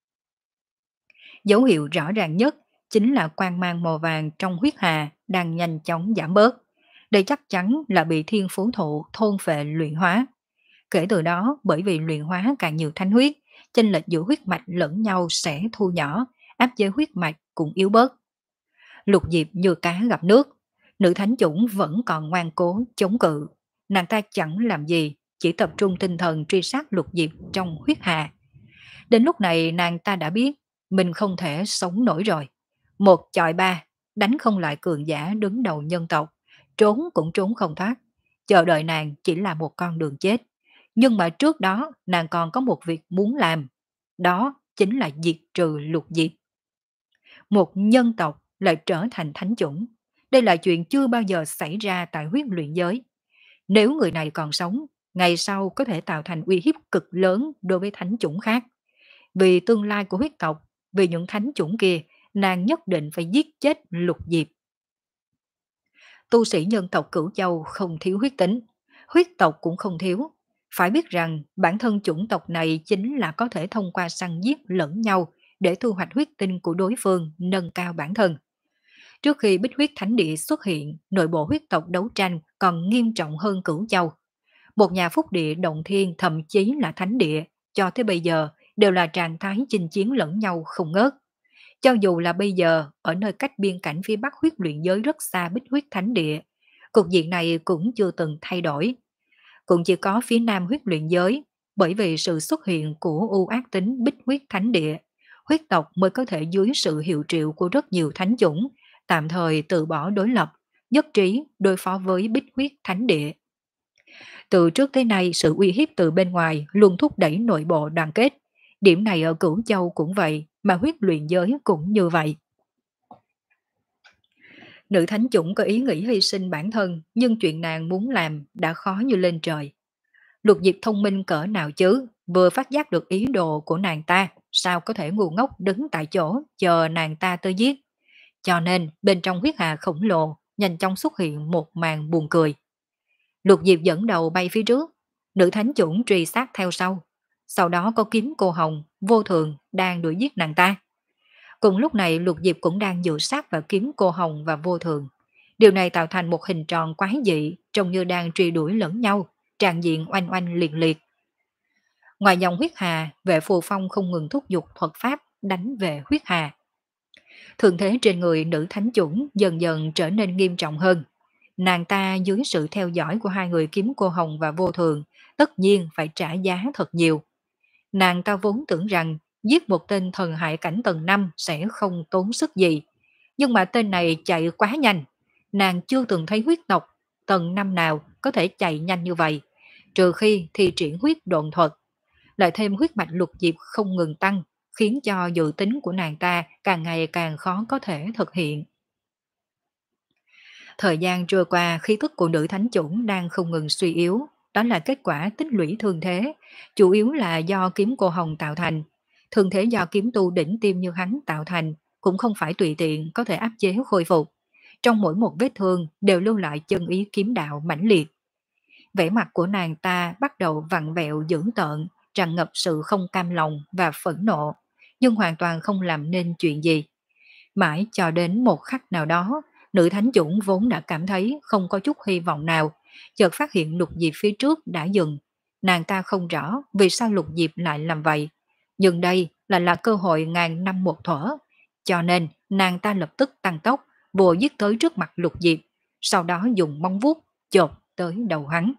Dấu hiệu rõ ràng nhất chính là quang mang màu vàng trong huyết hà đang nhanh chóng giảm bớt. Đây chắc chắn là bị thiên phú thụ thôn phệ luyện hóa. Kể từ đó, bởi vì luyện hóa càng nhiều thánh huyết, chênh lệch giữa huyết mạch lẫn nhau sẽ thu nhỏ, áp chế huyết mạch cũng yếu bớt. Lục Diệp như cá gặp nước, nữ thánh chủng vẫn còn ngoan cố chống cự. Nàng ta chẳng làm gì, chỉ tập trung tinh thần truy sát Lục Diệp trong huyết hà. Đến lúc này nàng ta đã biết mình không thể sống nổi rồi. Một chọi ba, đánh không lại cường giả đứng đầu nhân tộc, trốn cũng trốn không thoát. Chờ đợi nàng chỉ là một con đường chết. Nhưng mà trước đó nàng còn có một việc muốn làm. Đó chính là diệt trừ Lục Diệp. Một nhân tộc lại trở thành thánh chủng. Đây là chuyện chưa bao giờ xảy ra tại huyết luyện giới. Nếu người này còn sống, ngày sau có thể tạo thành uy hiếp cực lớn đối với thánh chủng khác. Vì tương lai của huyết tộc, vì những thánh chủng kia, nàng nhất định phải giết chết Lục Diệp. Tu sĩ nhân tộc Cửu Châu không thiếu huyết tính, huyết tộc cũng không thiếu. Phải biết rằng bản thân chủng tộc này chính là có thể thông qua săn giết lẫn nhau để thu hoạch huyết tinh của đối phương, nâng cao bản thân. Trước khi Bích Huyết Thánh Địa xuất hiện, nội bộ huyết tộc đấu tranh còn nghiêm trọng hơn Cửu Châu. Một nhà phúc địa động thiên thậm chí là thánh địa, cho tới bây giờ đều là trạng thái chinh chiến lẫn nhau không ngớt. Cho dù là bây giờ, ở nơi cách biên cảnh phía bắc huyết luyện giới rất xa Bích Huyết Thánh Địa, cục diện này cũng chưa từng thay đổi. Cũng chỉ có phía nam huyết luyện giới, bởi vì sự xuất hiện của u ác tính Bích Huyết Thánh Địa, huyết tộc mới có thể dưới sự hiệu triệu của rất nhiều thánh chủng, tạm thời từ bỏ đối lập, nhất trí đối phó với Bích Huyết Thánh Địa. Từ trước tới nay, sự uy hiếp từ bên ngoài luôn thúc đẩy nội bộ đoàn kết. Điểm này ở Cửu Châu cũng vậy, mà huyết luyện giới cũng như vậy. Nữ thánh chủng có ý nghĩ hy sinh bản thân, nhưng chuyện nàng muốn làm đã khó như lên trời. Lục Diệp thông minh cỡ nào chứ, vừa phát giác được ý đồ của nàng ta, sao có thể ngu ngốc đứng tại chỗ chờ nàng ta tới giết. Cho nên, bên trong huyết hà khổng lồ, nhanh chóng xuất hiện một màn buồn cười. Lục Diệp dẫn đầu bay phía trước, nữ thánh chủng truy sát theo sau. Sau đó có kiếm cô hồng, vô thường đang đuổi giết nàng ta. Cùng lúc này Lục Diệp cũng đang dựa sát vào kiếm cô hồng và vô thường. Điều này tạo thành một hình tròn quái dị, trông như đang truy đuổi lẫn nhau, tràn diện oanh oanh liệt liệt. Ngoài dòng huyết hà, vệ phù phong không ngừng thúc giục thuật pháp đánh về huyết hà. Thường thế trên người nữ thánh chủng dần dần trở nên nghiêm trọng hơn. Nàng ta dưới sự theo dõi của hai người kiếm cô hồng và vô thường, tất nhiên phải trả giá thật nhiều. Nàng ta vốn tưởng rằng giết một tên thần hại cảnh tầng năm sẽ không tốn sức gì. Nhưng mà tên này chạy quá nhanh. Nàng chưa từng thấy huyết tộc tầng năm nào có thể chạy nhanh như vậy, trừ khi thi triển huyết độn thuật. Lại thêm huyết mạch Lục Diệp không ngừng tăng, khiến cho dự tính của nàng ta càng ngày càng khó có thể thực hiện. Thời gian trôi qua, khí tức của nữ thánh chủng đang không ngừng suy yếu, đó là kết quả tích lũy thương thế, chủ yếu là do kiếm cô hồng tạo thành. Thương thế do kiếm tu đỉnh tim như hắn tạo thành, cũng không phải tùy tiện có thể áp chế khôi phục. Trong mỗi một vết thương đều lưu lại chân ý kiếm đạo mãnh liệt. Vẻ mặt của nàng ta bắt đầu vặn vẹo dữ tợn, tràn ngập sự không cam lòng và phẫn nộ, nhưng hoàn toàn không làm nên chuyện gì. Mãi cho đến một khắc nào đó, nữ thánh chủng vốn đã cảm thấy không có chút hy vọng nào, chợt phát hiện Lục Diệp phía trước đã dừng. Nàng ta không rõ vì sao Lục Diệp lại làm vậy, nhưng đây là là cơ hội ngàn năm một thuở, cho nên nàng ta lập tức tăng tốc, vồ giết tới trước mặt Lục Diệp, sau đó dùng móng vuốt chộp tới đầu hắn.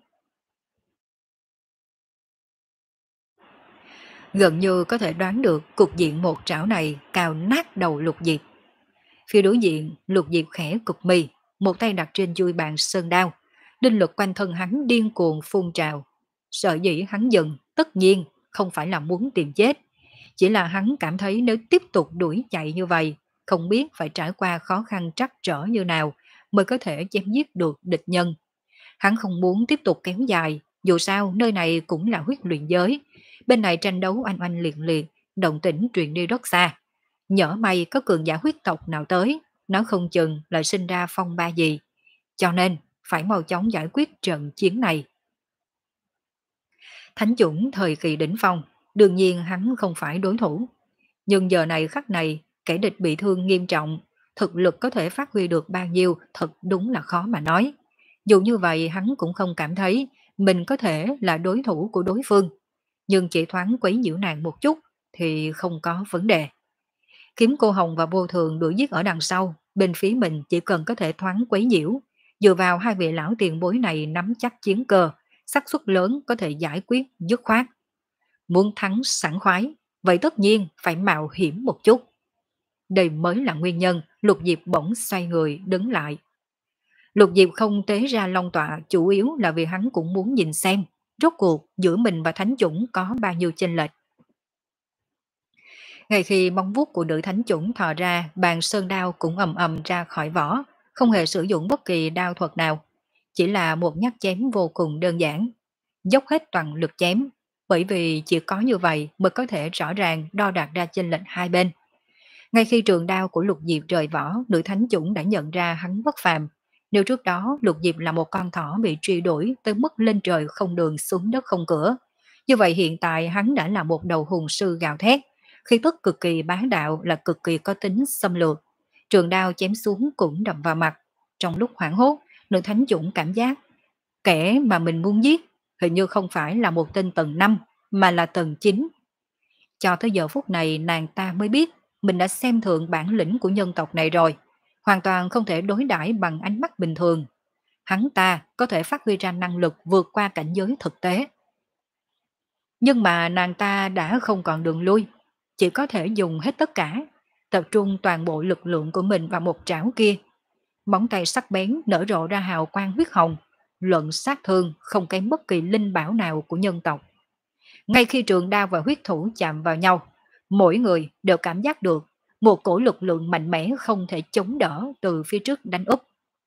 Gần như có thể đoán được cục diện một trảo này cào nát đầu Lục Diệp. Phía đối diện, Lục Diệp khẽ cực mì, một tay đặt trên chui bàn sơn đao. Linh lực quanh thân hắn điên cuồng phun trào. Sợ dĩ hắn dừng, tất nhiên không phải là muốn tìm chết. Chỉ là hắn cảm thấy nếu tiếp tục đuổi chạy như vậy, không biết phải trải qua khó khăn trắc trở như nào mới có thể chém giết được địch nhân. Hắn không muốn tiếp tục kéo dài, dù sao nơi này cũng là huyết luyện giới. Bên này tranh đấu oanh oanh liệt liệt, động tĩnh truyền đi rất xa. Nhỡ may có cường giả huyết tộc nào tới, nó không chừng lại sinh ra phong ba gì. Cho nên, phải mau chóng giải quyết trận chiến này. Thánh chủng thời kỳ đỉnh phong, đương nhiên hắn không phải đối thủ. Nhưng giờ này khắc này, kẻ địch bị thương nghiêm trọng, thực lực có thể phát huy được bao nhiêu thật đúng là khó mà nói. Dù như vậy hắn cũng không cảm thấy mình có thể là đối thủ của đối phương. Nhưng chỉ thoáng quấy nhiễu nàng một chút thì không có vấn đề. Kiếm cô hồng và vô thường đuổi giết ở đằng sau, bên phía mình chỉ cần có thể thoáng quấy nhiễu, dựa vào hai vị lão tiền bối này nắm chắc chiến cơ, xác suất lớn có thể giải quyết dứt khoát. Muốn thắng sảng khoái, vậy tất nhiên phải mạo hiểm một chút. Đây mới là nguyên nhân Lục Diệp bỗng xoay người đứng lại. Lục Diệp không tế ra long tọa chủ yếu là vì hắn cũng muốn nhìn xem, rốt cuộc giữa mình và thánh chủng có bao nhiêu chênh lệch. Ngay khi móng vuốt của nữ thánh chủng thò ra, bàn sơn đao cũng ầm ầm ra khỏi vỏ, không hề sử dụng bất kỳ đao thuật nào. Chỉ là một nhát chém vô cùng đơn giản. dốc hết toàn lực chém, bởi vì chỉ có như vậy mới có thể rõ ràng đo đạc ra chênh lệch hai bên. Ngay khi trường đao của Lục Diệp rời vỏ, nữ thánh chủng đã nhận ra hắn bất phàm. Nếu trước đó Lục Diệp là một con thỏ bị truy đuổi tới mức lên trời không đường xuống đất không cửa, như vậy hiện tại hắn đã là một đầu hùng sư gào thét, khí tức cực kỳ bá đạo là cực kỳ có tính xâm lược. Trường đao chém xuống cũng đập vào mặt. Trong lúc hoảng hốt, nữ thánh chủng cảm giác kẻ mà mình muốn giết hình như không phải là một tên tầng năm mà là tầng chín. Cho tới giờ phút này nàng ta mới biết mình đã xem thường bản lĩnh của nhân tộc này rồi, hoàn toàn không thể đối đãi bằng ánh mắt bình thường. Hắn ta có thể phát huy ra năng lực vượt qua cảnh giới thực tế. Nhưng mà nàng ta đã không còn đường lui, chỉ có thể dùng hết tất cả, tập trung toàn bộ lực lượng của mình vào một trảo kia. Móng tay sắc bén nở rộ ra hào quang huyết hồng, luận sát thương không kém bất kỳ linh bảo nào của nhân tộc. Ngay khi trường đao và huyết thủ chạm vào nhau, mỗi người đều cảm giác được một cổ lực lượng mạnh mẽ không thể chống đỡ từ phía trước đánh úp.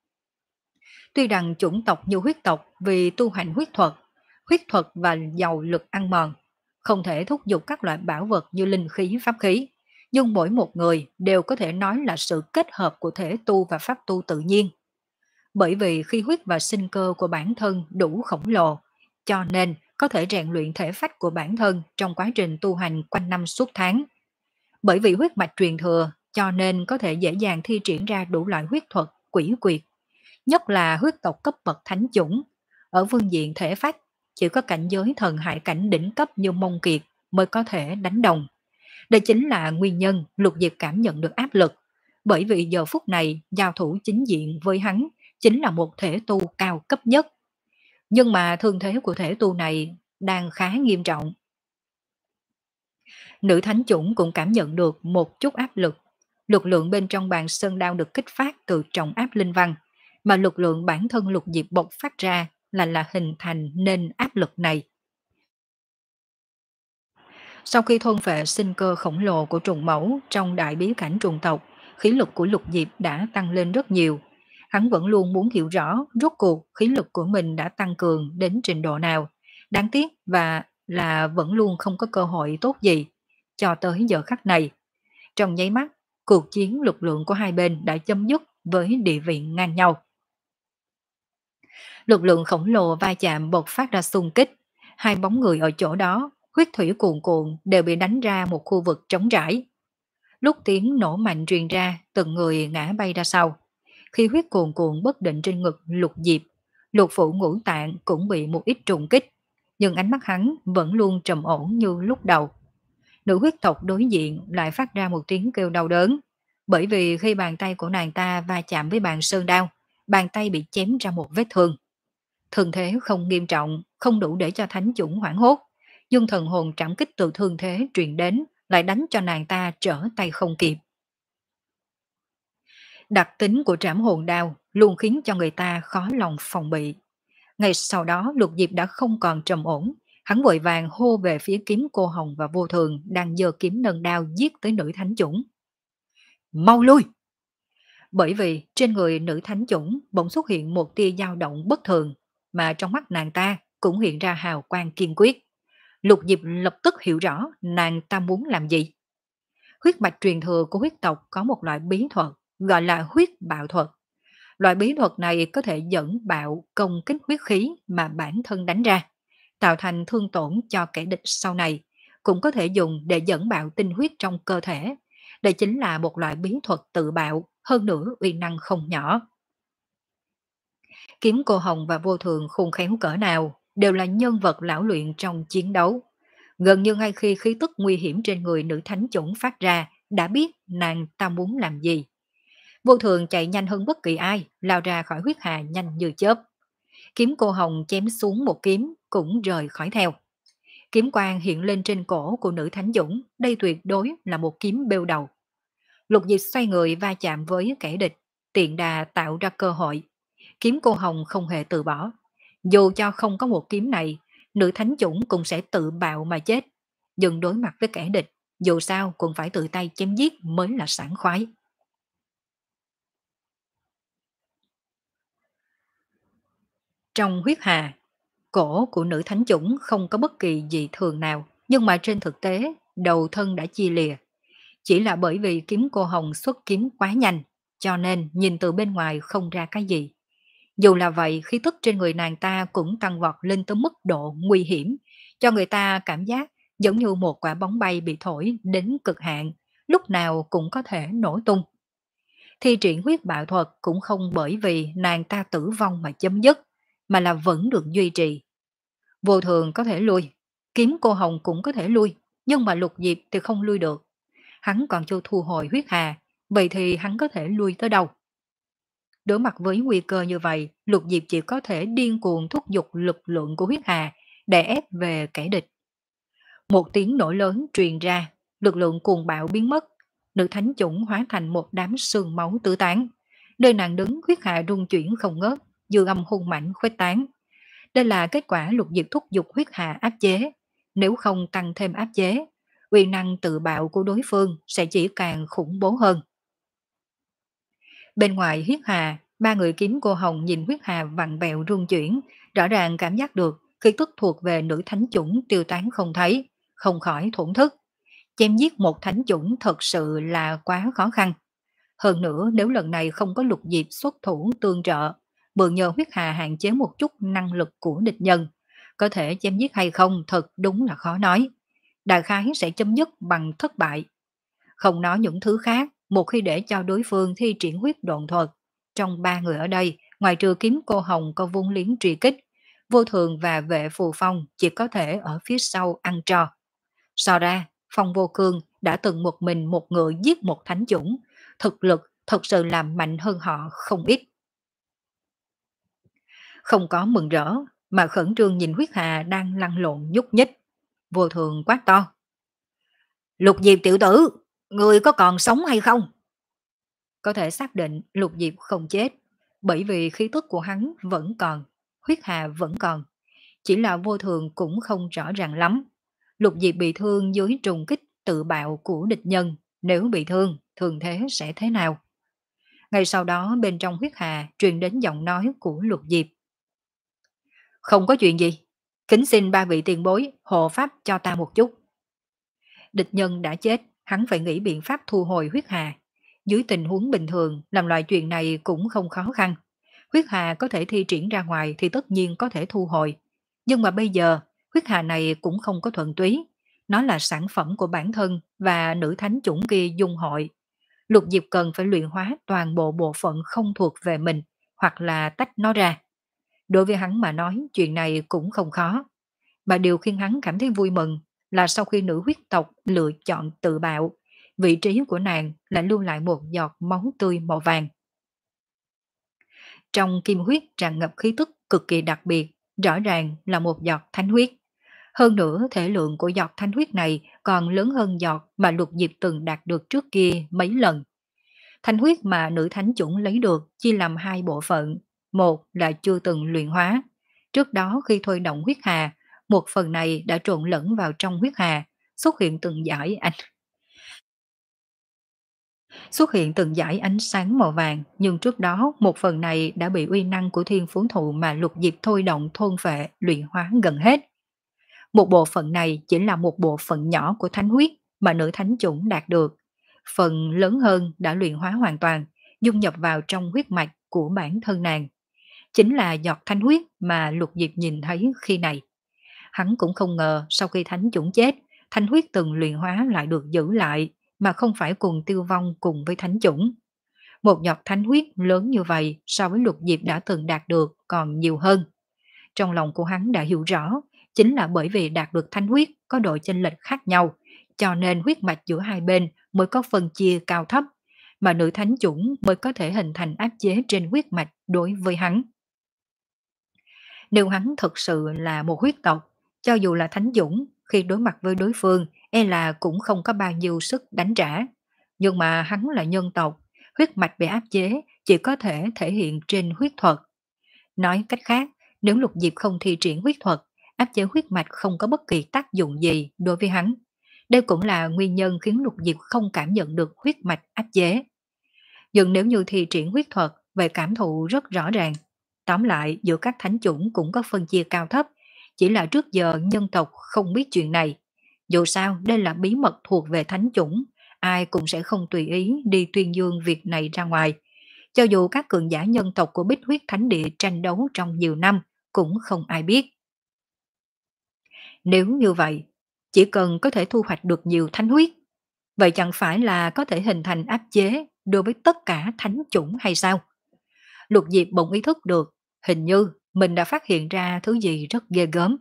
Tuy rằng chủng tộc như huyết tộc vì tu hành huyết thuật, huyết thuật và giàu lực ăn mòn, không thể thúc giục các loại bảo vật như linh khí pháp khí, nhưng mỗi một người đều có thể nói là sự kết hợp của thể tu và pháp tu tự nhiên. Bởi vì khí huyết và sinh cơ của bản thân đủ khổng lồ, cho nên có thể rèn luyện thể phách của bản thân trong quá trình tu hành quanh năm suốt tháng. Bởi vì huyết mạch truyền thừa, cho nên có thể dễ dàng thi triển ra đủ loại huyết thuật, quỷ quyệt, nhất là huyết tộc cấp bậc thánh chủng. Ở phương diện thể phách, chỉ có cảnh giới thần hải cảnh đỉnh cấp như Mông Kiệt mới có thể đánh đồng. Đây chính là nguyên nhân Lục Diệp cảm nhận được áp lực, bởi vì giờ phút này giao thủ chính diện với hắn chính là một thể tu cao cấp nhất. Nhưng mà thương thế của thể tu này đang khá nghiêm trọng. Nữ thánh chủng cũng cảm nhận được một chút áp lực. Lực lượng bên trong bàn sơn đao được kích phát từ trọng áp linh văn, mà lực lượng bản thân Lục Diệp bộc phát ra là là hình thành nên áp lực này. Sau khi thôn phệ sinh cơ khổng lồ của trùng mẫu trong đại bí cảnh trùng tộc, khí lực của Lục Diệp đã tăng lên rất nhiều. Hắn vẫn luôn muốn hiểu rõ rốt cuộc khí lực của mình đã tăng cường đến trình độ nào. Đáng tiếc và là vẫn luôn không có cơ hội tốt gì. Cho tới giờ khắc này, trong nháy mắt, cuộc chiến lực lượng của hai bên đã chấm dứt với địa vị ngang nhau. Lực lượng khổng lồ va chạm bộc phát ra xung kích, hai bóng người ở chỗ đó, huyết thủy cuồn cuộn đều bị đánh ra một khu vực trống rãi. Lúc tiếng nổ mạnh truyền ra, từng người ngã bay ra sau. Khi huyết cuồn cuộn bất định trên ngực Lục Diệp, Lục phủ ngũ tạng cũng bị một ít trùng kích, nhưng ánh mắt hắn vẫn luôn trầm ổn như lúc đầu. Nữ huyết tộc đối diện lại phát ra một tiếng kêu đau đớn, bởi vì khi bàn tay của nàng ta va chạm với bàn sơn đao, bàn tay bị chém ra một vết thương. Thương thế không nghiêm trọng, không đủ để cho thánh chủng hoảng hốt, nhưng thần hồn trảm kích từ thương thế truyền đến lại đánh cho nàng ta trở tay không kịp. Đặc tính của trảm hồn đao luôn khiến cho người ta khó lòng phòng bị. Ngay sau đó Lục Diệp đã không còn trầm ổn, hắn vội vàng hô về phía kiếm cô hồng và vô thường đang giơ kiếm nâng đao giết tới nữ thánh chủng. Mau lui! Bởi vì trên người nữ thánh chủng bỗng xuất hiện một tia dao động bất thường, mà trong mắt nàng ta cũng hiện ra hào quang kiên quyết. Lục Diệp lập tức hiểu rõ nàng ta muốn làm gì. Huyết mạch truyền thừa của huyết tộc có một loại bí thuật gọi là huyết bạo thuật. Loại bí thuật này có thể dẫn bạo công kích huyết khí mà bản thân đánh ra, tạo thành thương tổn cho kẻ địch sau này, cũng có thể dùng để dẫn bạo tinh huyết trong cơ thể. Đây chính là một loại bí thuật tự bạo, hơn nữa uy năng không nhỏ. Kiếm cô hồng và vô thường khôn khéo cỡ nào, đều là nhân vật lão luyện trong chiến đấu. Gần như ngay khi khí tức nguy hiểm trên người nữ thánh chủng phát ra, đã biết nàng ta muốn làm gì. Vô thường chạy nhanh hơn bất kỳ ai, lao ra khỏi huyết hà nhanh như chớp. Kiếm cô hồng chém xuống một kiếm, cũng rời khỏi theo. Kiếm quang hiện lên trên cổ của nữ thánh dũng, đây tuyệt đối là một kiếm bêu đầu. Lục Diệp xoay người va chạm với kẻ địch, tiện đà tạo ra cơ hội. Kiếm cô hồng không hề từ bỏ. Dù cho không có một kiếm này, nữ thánh chủng cũng sẽ tự bạo mà chết. Nhưng đối mặt với kẻ địch, dù sao cũng phải tự tay chém giết mới là sảng khoái. Trong huyết hà, Cổ của nữ thánh chủng không có bất kỳ dị thường nào, nhưng mà trên thực tế, đầu thân đã chia lìa. Chỉ là bởi vì kiếm cô hồng xuất kiếm quá nhanh, cho nên nhìn từ bên ngoài không ra cái gì. Dù là vậy, khí tức trên người nàng ta cũng tăng vọt lên tới mức độ nguy hiểm, cho người ta cảm giác giống như một quả bóng bay bị thổi đến cực hạn, lúc nào cũng có thể nổ tung. Thi triển huyết bạo thuật cũng không bởi vì nàng ta tử vong mà chấm dứt, mà là vẫn được duy trì. Vô thường có thể lui, kiếm cô hồng cũng có thể lui, nhưng mà lục diệp thì không lui được. Hắn còn chưa thu hồi huyết hà, vậy thì hắn có thể lui tới đâu? Đối mặt với nguy cơ như vậy, lục diệp chỉ có thể điên cuồng thúc giục lực lượng của huyết hà để ép về kẻ địch. Một tiếng nổ lớn truyền ra, lực lượng cuồng bạo biến mất, nữ thánh chủng hóa thành một đám sương máu tứ tán. Nơi nàng đứng huyết hà rung chuyển không ngớt, dư âm hung mạnh khuếch tán. Đây là kết quả lục diệp thúc giục huyết hà áp chế. Nếu không tăng thêm áp chế, uy năng tự bạo của đối phương sẽ chỉ càng khủng bố hơn. Bên ngoài huyết hà, ba người kiếm cô hồng nhìn huyết hà vặn vẹo rung chuyển, rõ ràng cảm giác được khi tức thuộc về nữ thánh chủng tiêu tán không thấy, không khỏi thổn thức. Chém giết một thánh chủng thật sự là quá khó khăn. Hơn nữa nếu lần này không có lục diệp xuất thủ tương trợ, mượn nhờ huyết hà hạn chế một chút năng lực của địch nhân, có thể chém giết hay không thật đúng là khó nói. Đại khái sẽ chấm dứt bằng thất bại. Không nói những thứ khác, một khi để cho đối phương thi triển huyết độn thuật, trong ba người ở đây, ngoài trừ kiếm cô hồng có vung liếng truy kích, vô thường và vệ phù phong chỉ có thể ở phía sau ăn trò. So ra, Phong Vô Cương đã từng một mình một ngựa giết một thánh chủng, thực lực thật sự làm mạnh hơn họ không ít. Không có mừng rỡ, mà khẩn trương nhìn huyết hà đang lăn lộn nhúc nhích. Vô thường quát to. Lục Diệp tiểu tử, người có còn sống hay không? Có thể xác định Lục Diệp không chết, bởi vì khí tức của hắn vẫn còn, huyết hà vẫn còn. Chỉ là vô thường cũng không rõ ràng lắm. Lục Diệp bị thương dưới trùng kích tự bạo của địch nhân, nếu bị thương, thường thế sẽ thế nào? Ngay sau đó bên trong huyết hà truyền đến giọng nói của Lục Diệp. Không có chuyện gì, kính xin ba vị tiền bối hộ pháp cho ta một chút. Địch nhân đã chết, hắn phải nghĩ biện pháp thu hồi huyết hà. Dưới tình huống bình thường, làm loại chuyện này cũng không khó khăn. Huyết hà có thể thi triển ra ngoài thì tất nhiên có thể thu hồi. Nhưng mà bây giờ, huyết hà này cũng không có thuận túy. Nó là sản phẩm của bản thân và nữ thánh chủng kia dung hội. Lục Diệp cần phải luyện hóa toàn bộ bộ phận không thuộc về mình, hoặc là tách nó ra. Đối với hắn mà nói, chuyện này cũng không khó. Mà điều khiến hắn cảm thấy vui mừng là sau khi nữ huyết tộc lựa chọn tự bạo, vị trí của nàng lại lưu lại một giọt máu tươi màu vàng. Trong kim huyết tràn ngập khí tức cực kỳ đặc biệt, rõ ràng là một giọt thánh huyết. Hơn nữa thể lượng của giọt thánh huyết này còn lớn hơn giọt mà Lục Diệp từng đạt được trước kia mấy lần. Thánh huyết mà nữ thánh chủng lấy được chia làm hai bộ phận, một là chưa từng luyện hóa. Trước đó khi thôi động huyết hà, một phần này đã trộn lẫn vào trong huyết hà, xuất hiện từng dải ánh xuất hiện từng dải ánh sáng màu vàng, nhưng trước đó một phần này đã bị uy năng của thiên phú thụ mà Lục Diệp thôi động thôn phệ luyện hóa gần hết. Một bộ phận này chỉ là một bộ phận nhỏ của thánh huyết mà nữ thánh chủng đạt được. Phần lớn hơn đã luyện hóa hoàn toàn, dung nhập vào trong huyết mạch của bản thân nàng. Chính là giọt thánh huyết mà Lục Diệp nhìn thấy khi này. Hắn cũng không ngờ sau khi thánh chủng chết, thánh huyết từng luyện hóa lại được giữ lại, mà không phải cùng tiêu vong cùng với thánh chủng. Một giọt thánh huyết lớn như vậy so với Lục Diệp đã từng đạt được còn nhiều hơn. Trong lòng của hắn đã hiểu rõ, chính là bởi vì đạt được thánh huyết có độ chênh lệch khác nhau, cho nên huyết mạch giữa hai bên mới có phân chia cao thấp, mà nữ thánh chủng mới có thể hình thành áp chế trên huyết mạch đối với hắn. Nếu hắn thực sự là một huyết tộc, cho dù là thánh dũng, khi đối mặt với đối phương, e là cũng không có bao nhiêu sức đánh trả. Nhưng mà hắn là nhân tộc, huyết mạch bị áp chế chỉ có thể thể hiện trên huyết thuật. Nói cách khác, nếu Lục Diệp không thi triển huyết thuật, áp chế huyết mạch không có bất kỳ tác dụng gì đối với hắn. Đây cũng là nguyên nhân khiến Lục Diệp không cảm nhận được huyết mạch áp chế. Nhưng nếu như thi triển huyết thuật, về cảm thụ rất rõ ràng. Tóm lại, giữa các thánh chủng cũng có phân chia cao thấp, Chỉ là trước giờ nhân tộc không biết chuyện này. Dù sao, đây là bí mật thuộc về thánh chủng, ai cũng sẽ không tùy ý đi tuyên dương việc này ra ngoài. Cho dù các cường giả nhân tộc của Bích Huyết Thánh Địa tranh đấu trong nhiều năm, cũng không ai biết. Nếu như vậy, chỉ cần có thể thu hoạch được nhiều thánh huyết, vậy chẳng phải là có thể hình thành áp chế đối với tất cả thánh chủng hay sao? Lục Diệp bỗng ý thức được, hình như mình đã phát hiện ra thứ gì rất ghê gớm.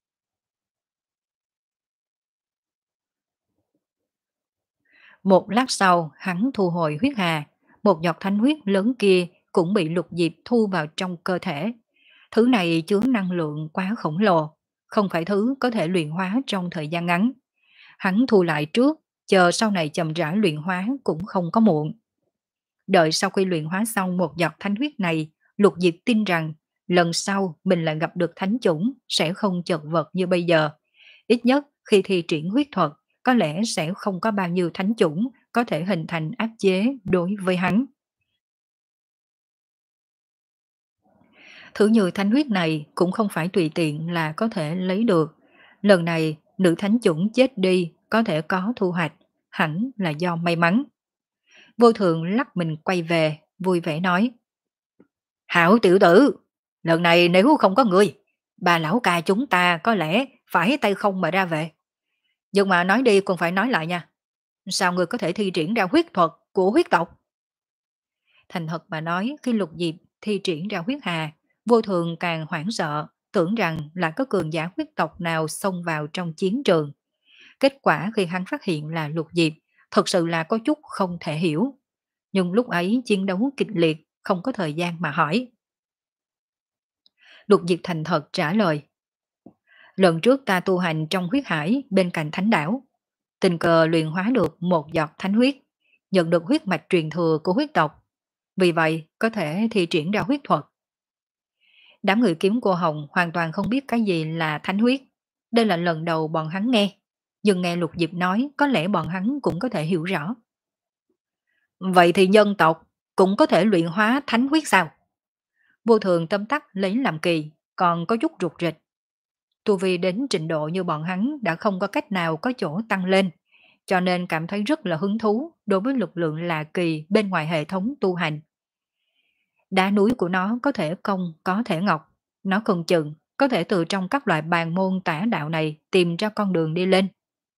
Một lát sau, hắn thu hồi huyết hà, một giọt thánh huyết lớn kia cũng bị Lục Diệp thu vào trong cơ thể. Thứ này chứa năng lượng quá khổng lồ, không phải thứ có thể luyện hóa trong thời gian ngắn. Hắn thu lại trước, chờ sau này chậm rãi luyện hóa cũng không có muộn. Đợi sau khi luyện hóa xong một giọt thánh huyết này, Lục Diệp tin rằng lần sau mình lại gặp được thánh chủng sẽ không chật vật như bây giờ. Ít nhất khi thi triển huyết thuật, có lẽ sẽ không có bao nhiêu thánh chủng có thể hình thành áp chế đối với hắn. Thứ như thánh huyết này cũng không phải tùy tiện là có thể lấy được. Lần này, nữ thánh chủng chết đi có thể có thu hoạch, hẳn là do may mắn. Vô Thượng lắc mình quay về, vui vẻ nói. Hảo tiểu tử, lần này nếu không có người, bà lão ca chúng ta có lẽ phải tay không mà ra về. Nhưng mà nói đi còn phải nói lại nha. Sao người có thể thi triển ra huyết thuật của huyết tộc? Thành thật mà nói, khi Lục Diệp thi triển ra huyết hà, Vô Thường càng hoảng sợ, tưởng rằng là có cường giả huyết tộc nào xông vào trong chiến trường. Kết quả khi hắn phát hiện là Lục Diệp, thật sự là có chút không thể hiểu. Nhưng lúc ấy chiến đấu kịch liệt, không có thời gian mà hỏi. Lục Diệp thành thật trả lời. Lần trước ta tu hành trong huyết hải bên cạnh thánh đảo, tình cờ luyện hóa được một giọt thánh huyết, nhận được huyết mạch truyền thừa của huyết tộc. Vì vậy, có thể thi triển ra huyết thuật. Đám người kiếm cô Hồng hoàn toàn không biết cái gì là thánh huyết. Đây là lần đầu bọn hắn nghe. Nhưng nghe Lục Diệp nói, có lẽ bọn hắn cũng có thể hiểu rõ. Vậy thì nhân tộc cũng có thể luyện hóa thánh huyết sao? Vô Thường tâm tắc lấy làm kỳ, còn có chút rụt rịch. Tu vi đến trình độ như bọn hắn đã không có cách nào có chỗ tăng lên, cho nên cảm thấy rất là hứng thú đối với lực lượng lạ kỳ bên ngoài hệ thống tu hành. Đá núi của nó có thể công, có thể ngọc, nó không chừng có thể từ trong các loại bàn môn tả đạo này tìm ra con đường đi lên.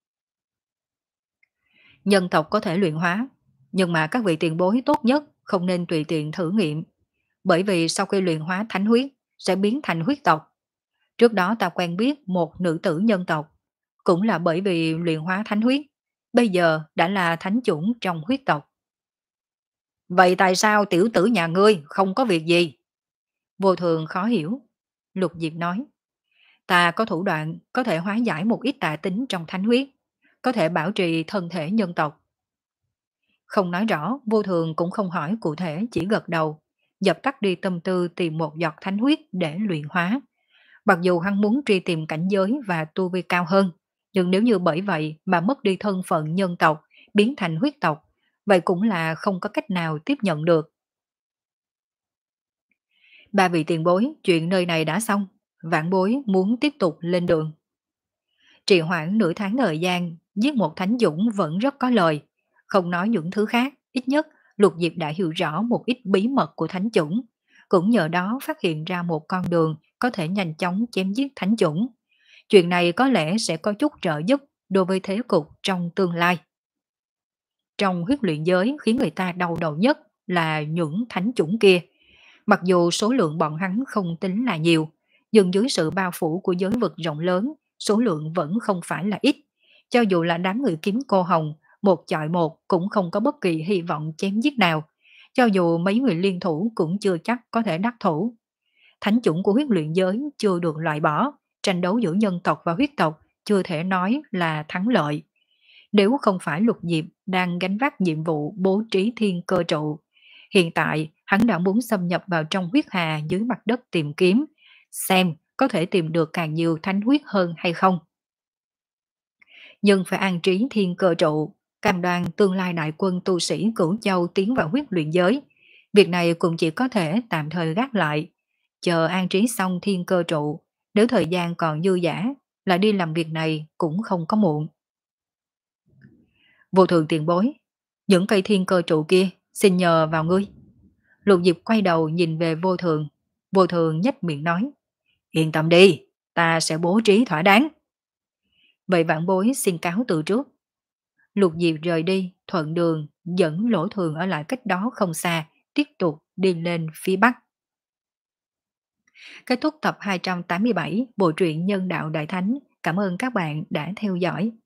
Nhân tộc có thể luyện hóa, nhưng mà các vị tiền bối tốt nhất không nên tùy tiện thử nghiệm, bởi vì sau khi luyện hóa thánh huyết sẽ biến thành huyết tộc. Trước đó ta quen biết một nữ tử nhân tộc, cũng là bởi vì luyện hóa thánh huyết, bây giờ đã là thánh chủng trong huyết tộc. Vậy tại sao tiểu tử nhà ngươi không có việc gì? Vô Thường khó hiểu. Lục Diệp nói, ta có thủ đoạn có thể hóa giải một ít tà tính trong thánh huyết, có thể bảo trì thân thể nhân tộc. Không nói rõ, Vô Thường cũng không hỏi cụ thể, chỉ gật đầu, dập tắt đi tâm tư tìm một giọt thánh huyết để luyện hóa. Mặc dù hắn muốn truy tìm cảnh giới và tu vi cao hơn, nhưng nếu như bởi vậy mà mất đi thân phận nhân tộc, biến thành huyết tộc, vậy cũng là không có cách nào tiếp nhận được. Ba vị tiền bối, chuyện nơi này đã xong, vãn bối muốn tiếp tục lên đường. Trì hoãn nửa tháng thời gian, giết một thánh dũng vẫn rất có lời. Không nói những thứ khác, ít nhất Lục Diệp đã hiểu rõ một ít bí mật của thánh chủng, cũng nhờ đó phát hiện ra một con đường có thể nhanh chóng chém giết thánh chủng. Chuyện này có lẽ sẽ có chút trợ giúp đối với thế cục trong tương lai. Trong huyết luyện giới khiến người ta đau đầu nhất là những thánh chủng kia. Mặc dù số lượng bọn hắn không tính là nhiều, nhưng dưới sự bao phủ của giới vực rộng lớn, số lượng vẫn không phải là ít. Cho dù là đám người kiếm cô hồng, một chọi một cũng không có bất kỳ hy vọng chém giết nào. Cho dù mấy người liên thủ cũng chưa chắc có thể đắc thủ. Thánh chủng của huyết luyện giới chưa được loại bỏ, tranh đấu giữa nhân tộc và huyết tộc chưa thể nói là thắng lợi. Nếu không phải Lục Diệp đang gánh vác nhiệm vụ bố trí thiên cơ trụ, hiện tại hắn đã muốn xâm nhập vào trong huyết hà dưới mặt đất tìm kiếm, xem có thể tìm được càng nhiều thánh huyết hơn hay không. Nhưng phải an trí thiên cơ trụ, cam đoan tương lai đại quân tu sĩ Cửu Châu tiến vào huyết luyện giới. Việc này cũng chỉ có thể tạm thời gác lại, chờ an trí xong thiên cơ trụ, Nếu thời gian còn dư dả, lại đi làm việc này cũng không có muộn. Vô thường tiền bối, những cây thiên cơ trụ kia xin nhờ vào ngươi. Lục Diệp quay đầu nhìn về vô thường. Vô thường nhếch miệng nói, yên tâm đi, ta sẽ bố trí thỏa đáng. Vậy vạn bối xin cáo từ trước. Lục Diệp rời đi, thuận đường, dẫn lỗ thường ở lại cách đó không xa, tiếp tục đi lên phía bắc. Kết thúc tập hai trăm tám mươi bảy Bộ truyện Nhân đạo Đại Thánh. Cảm ơn các bạn đã theo dõi.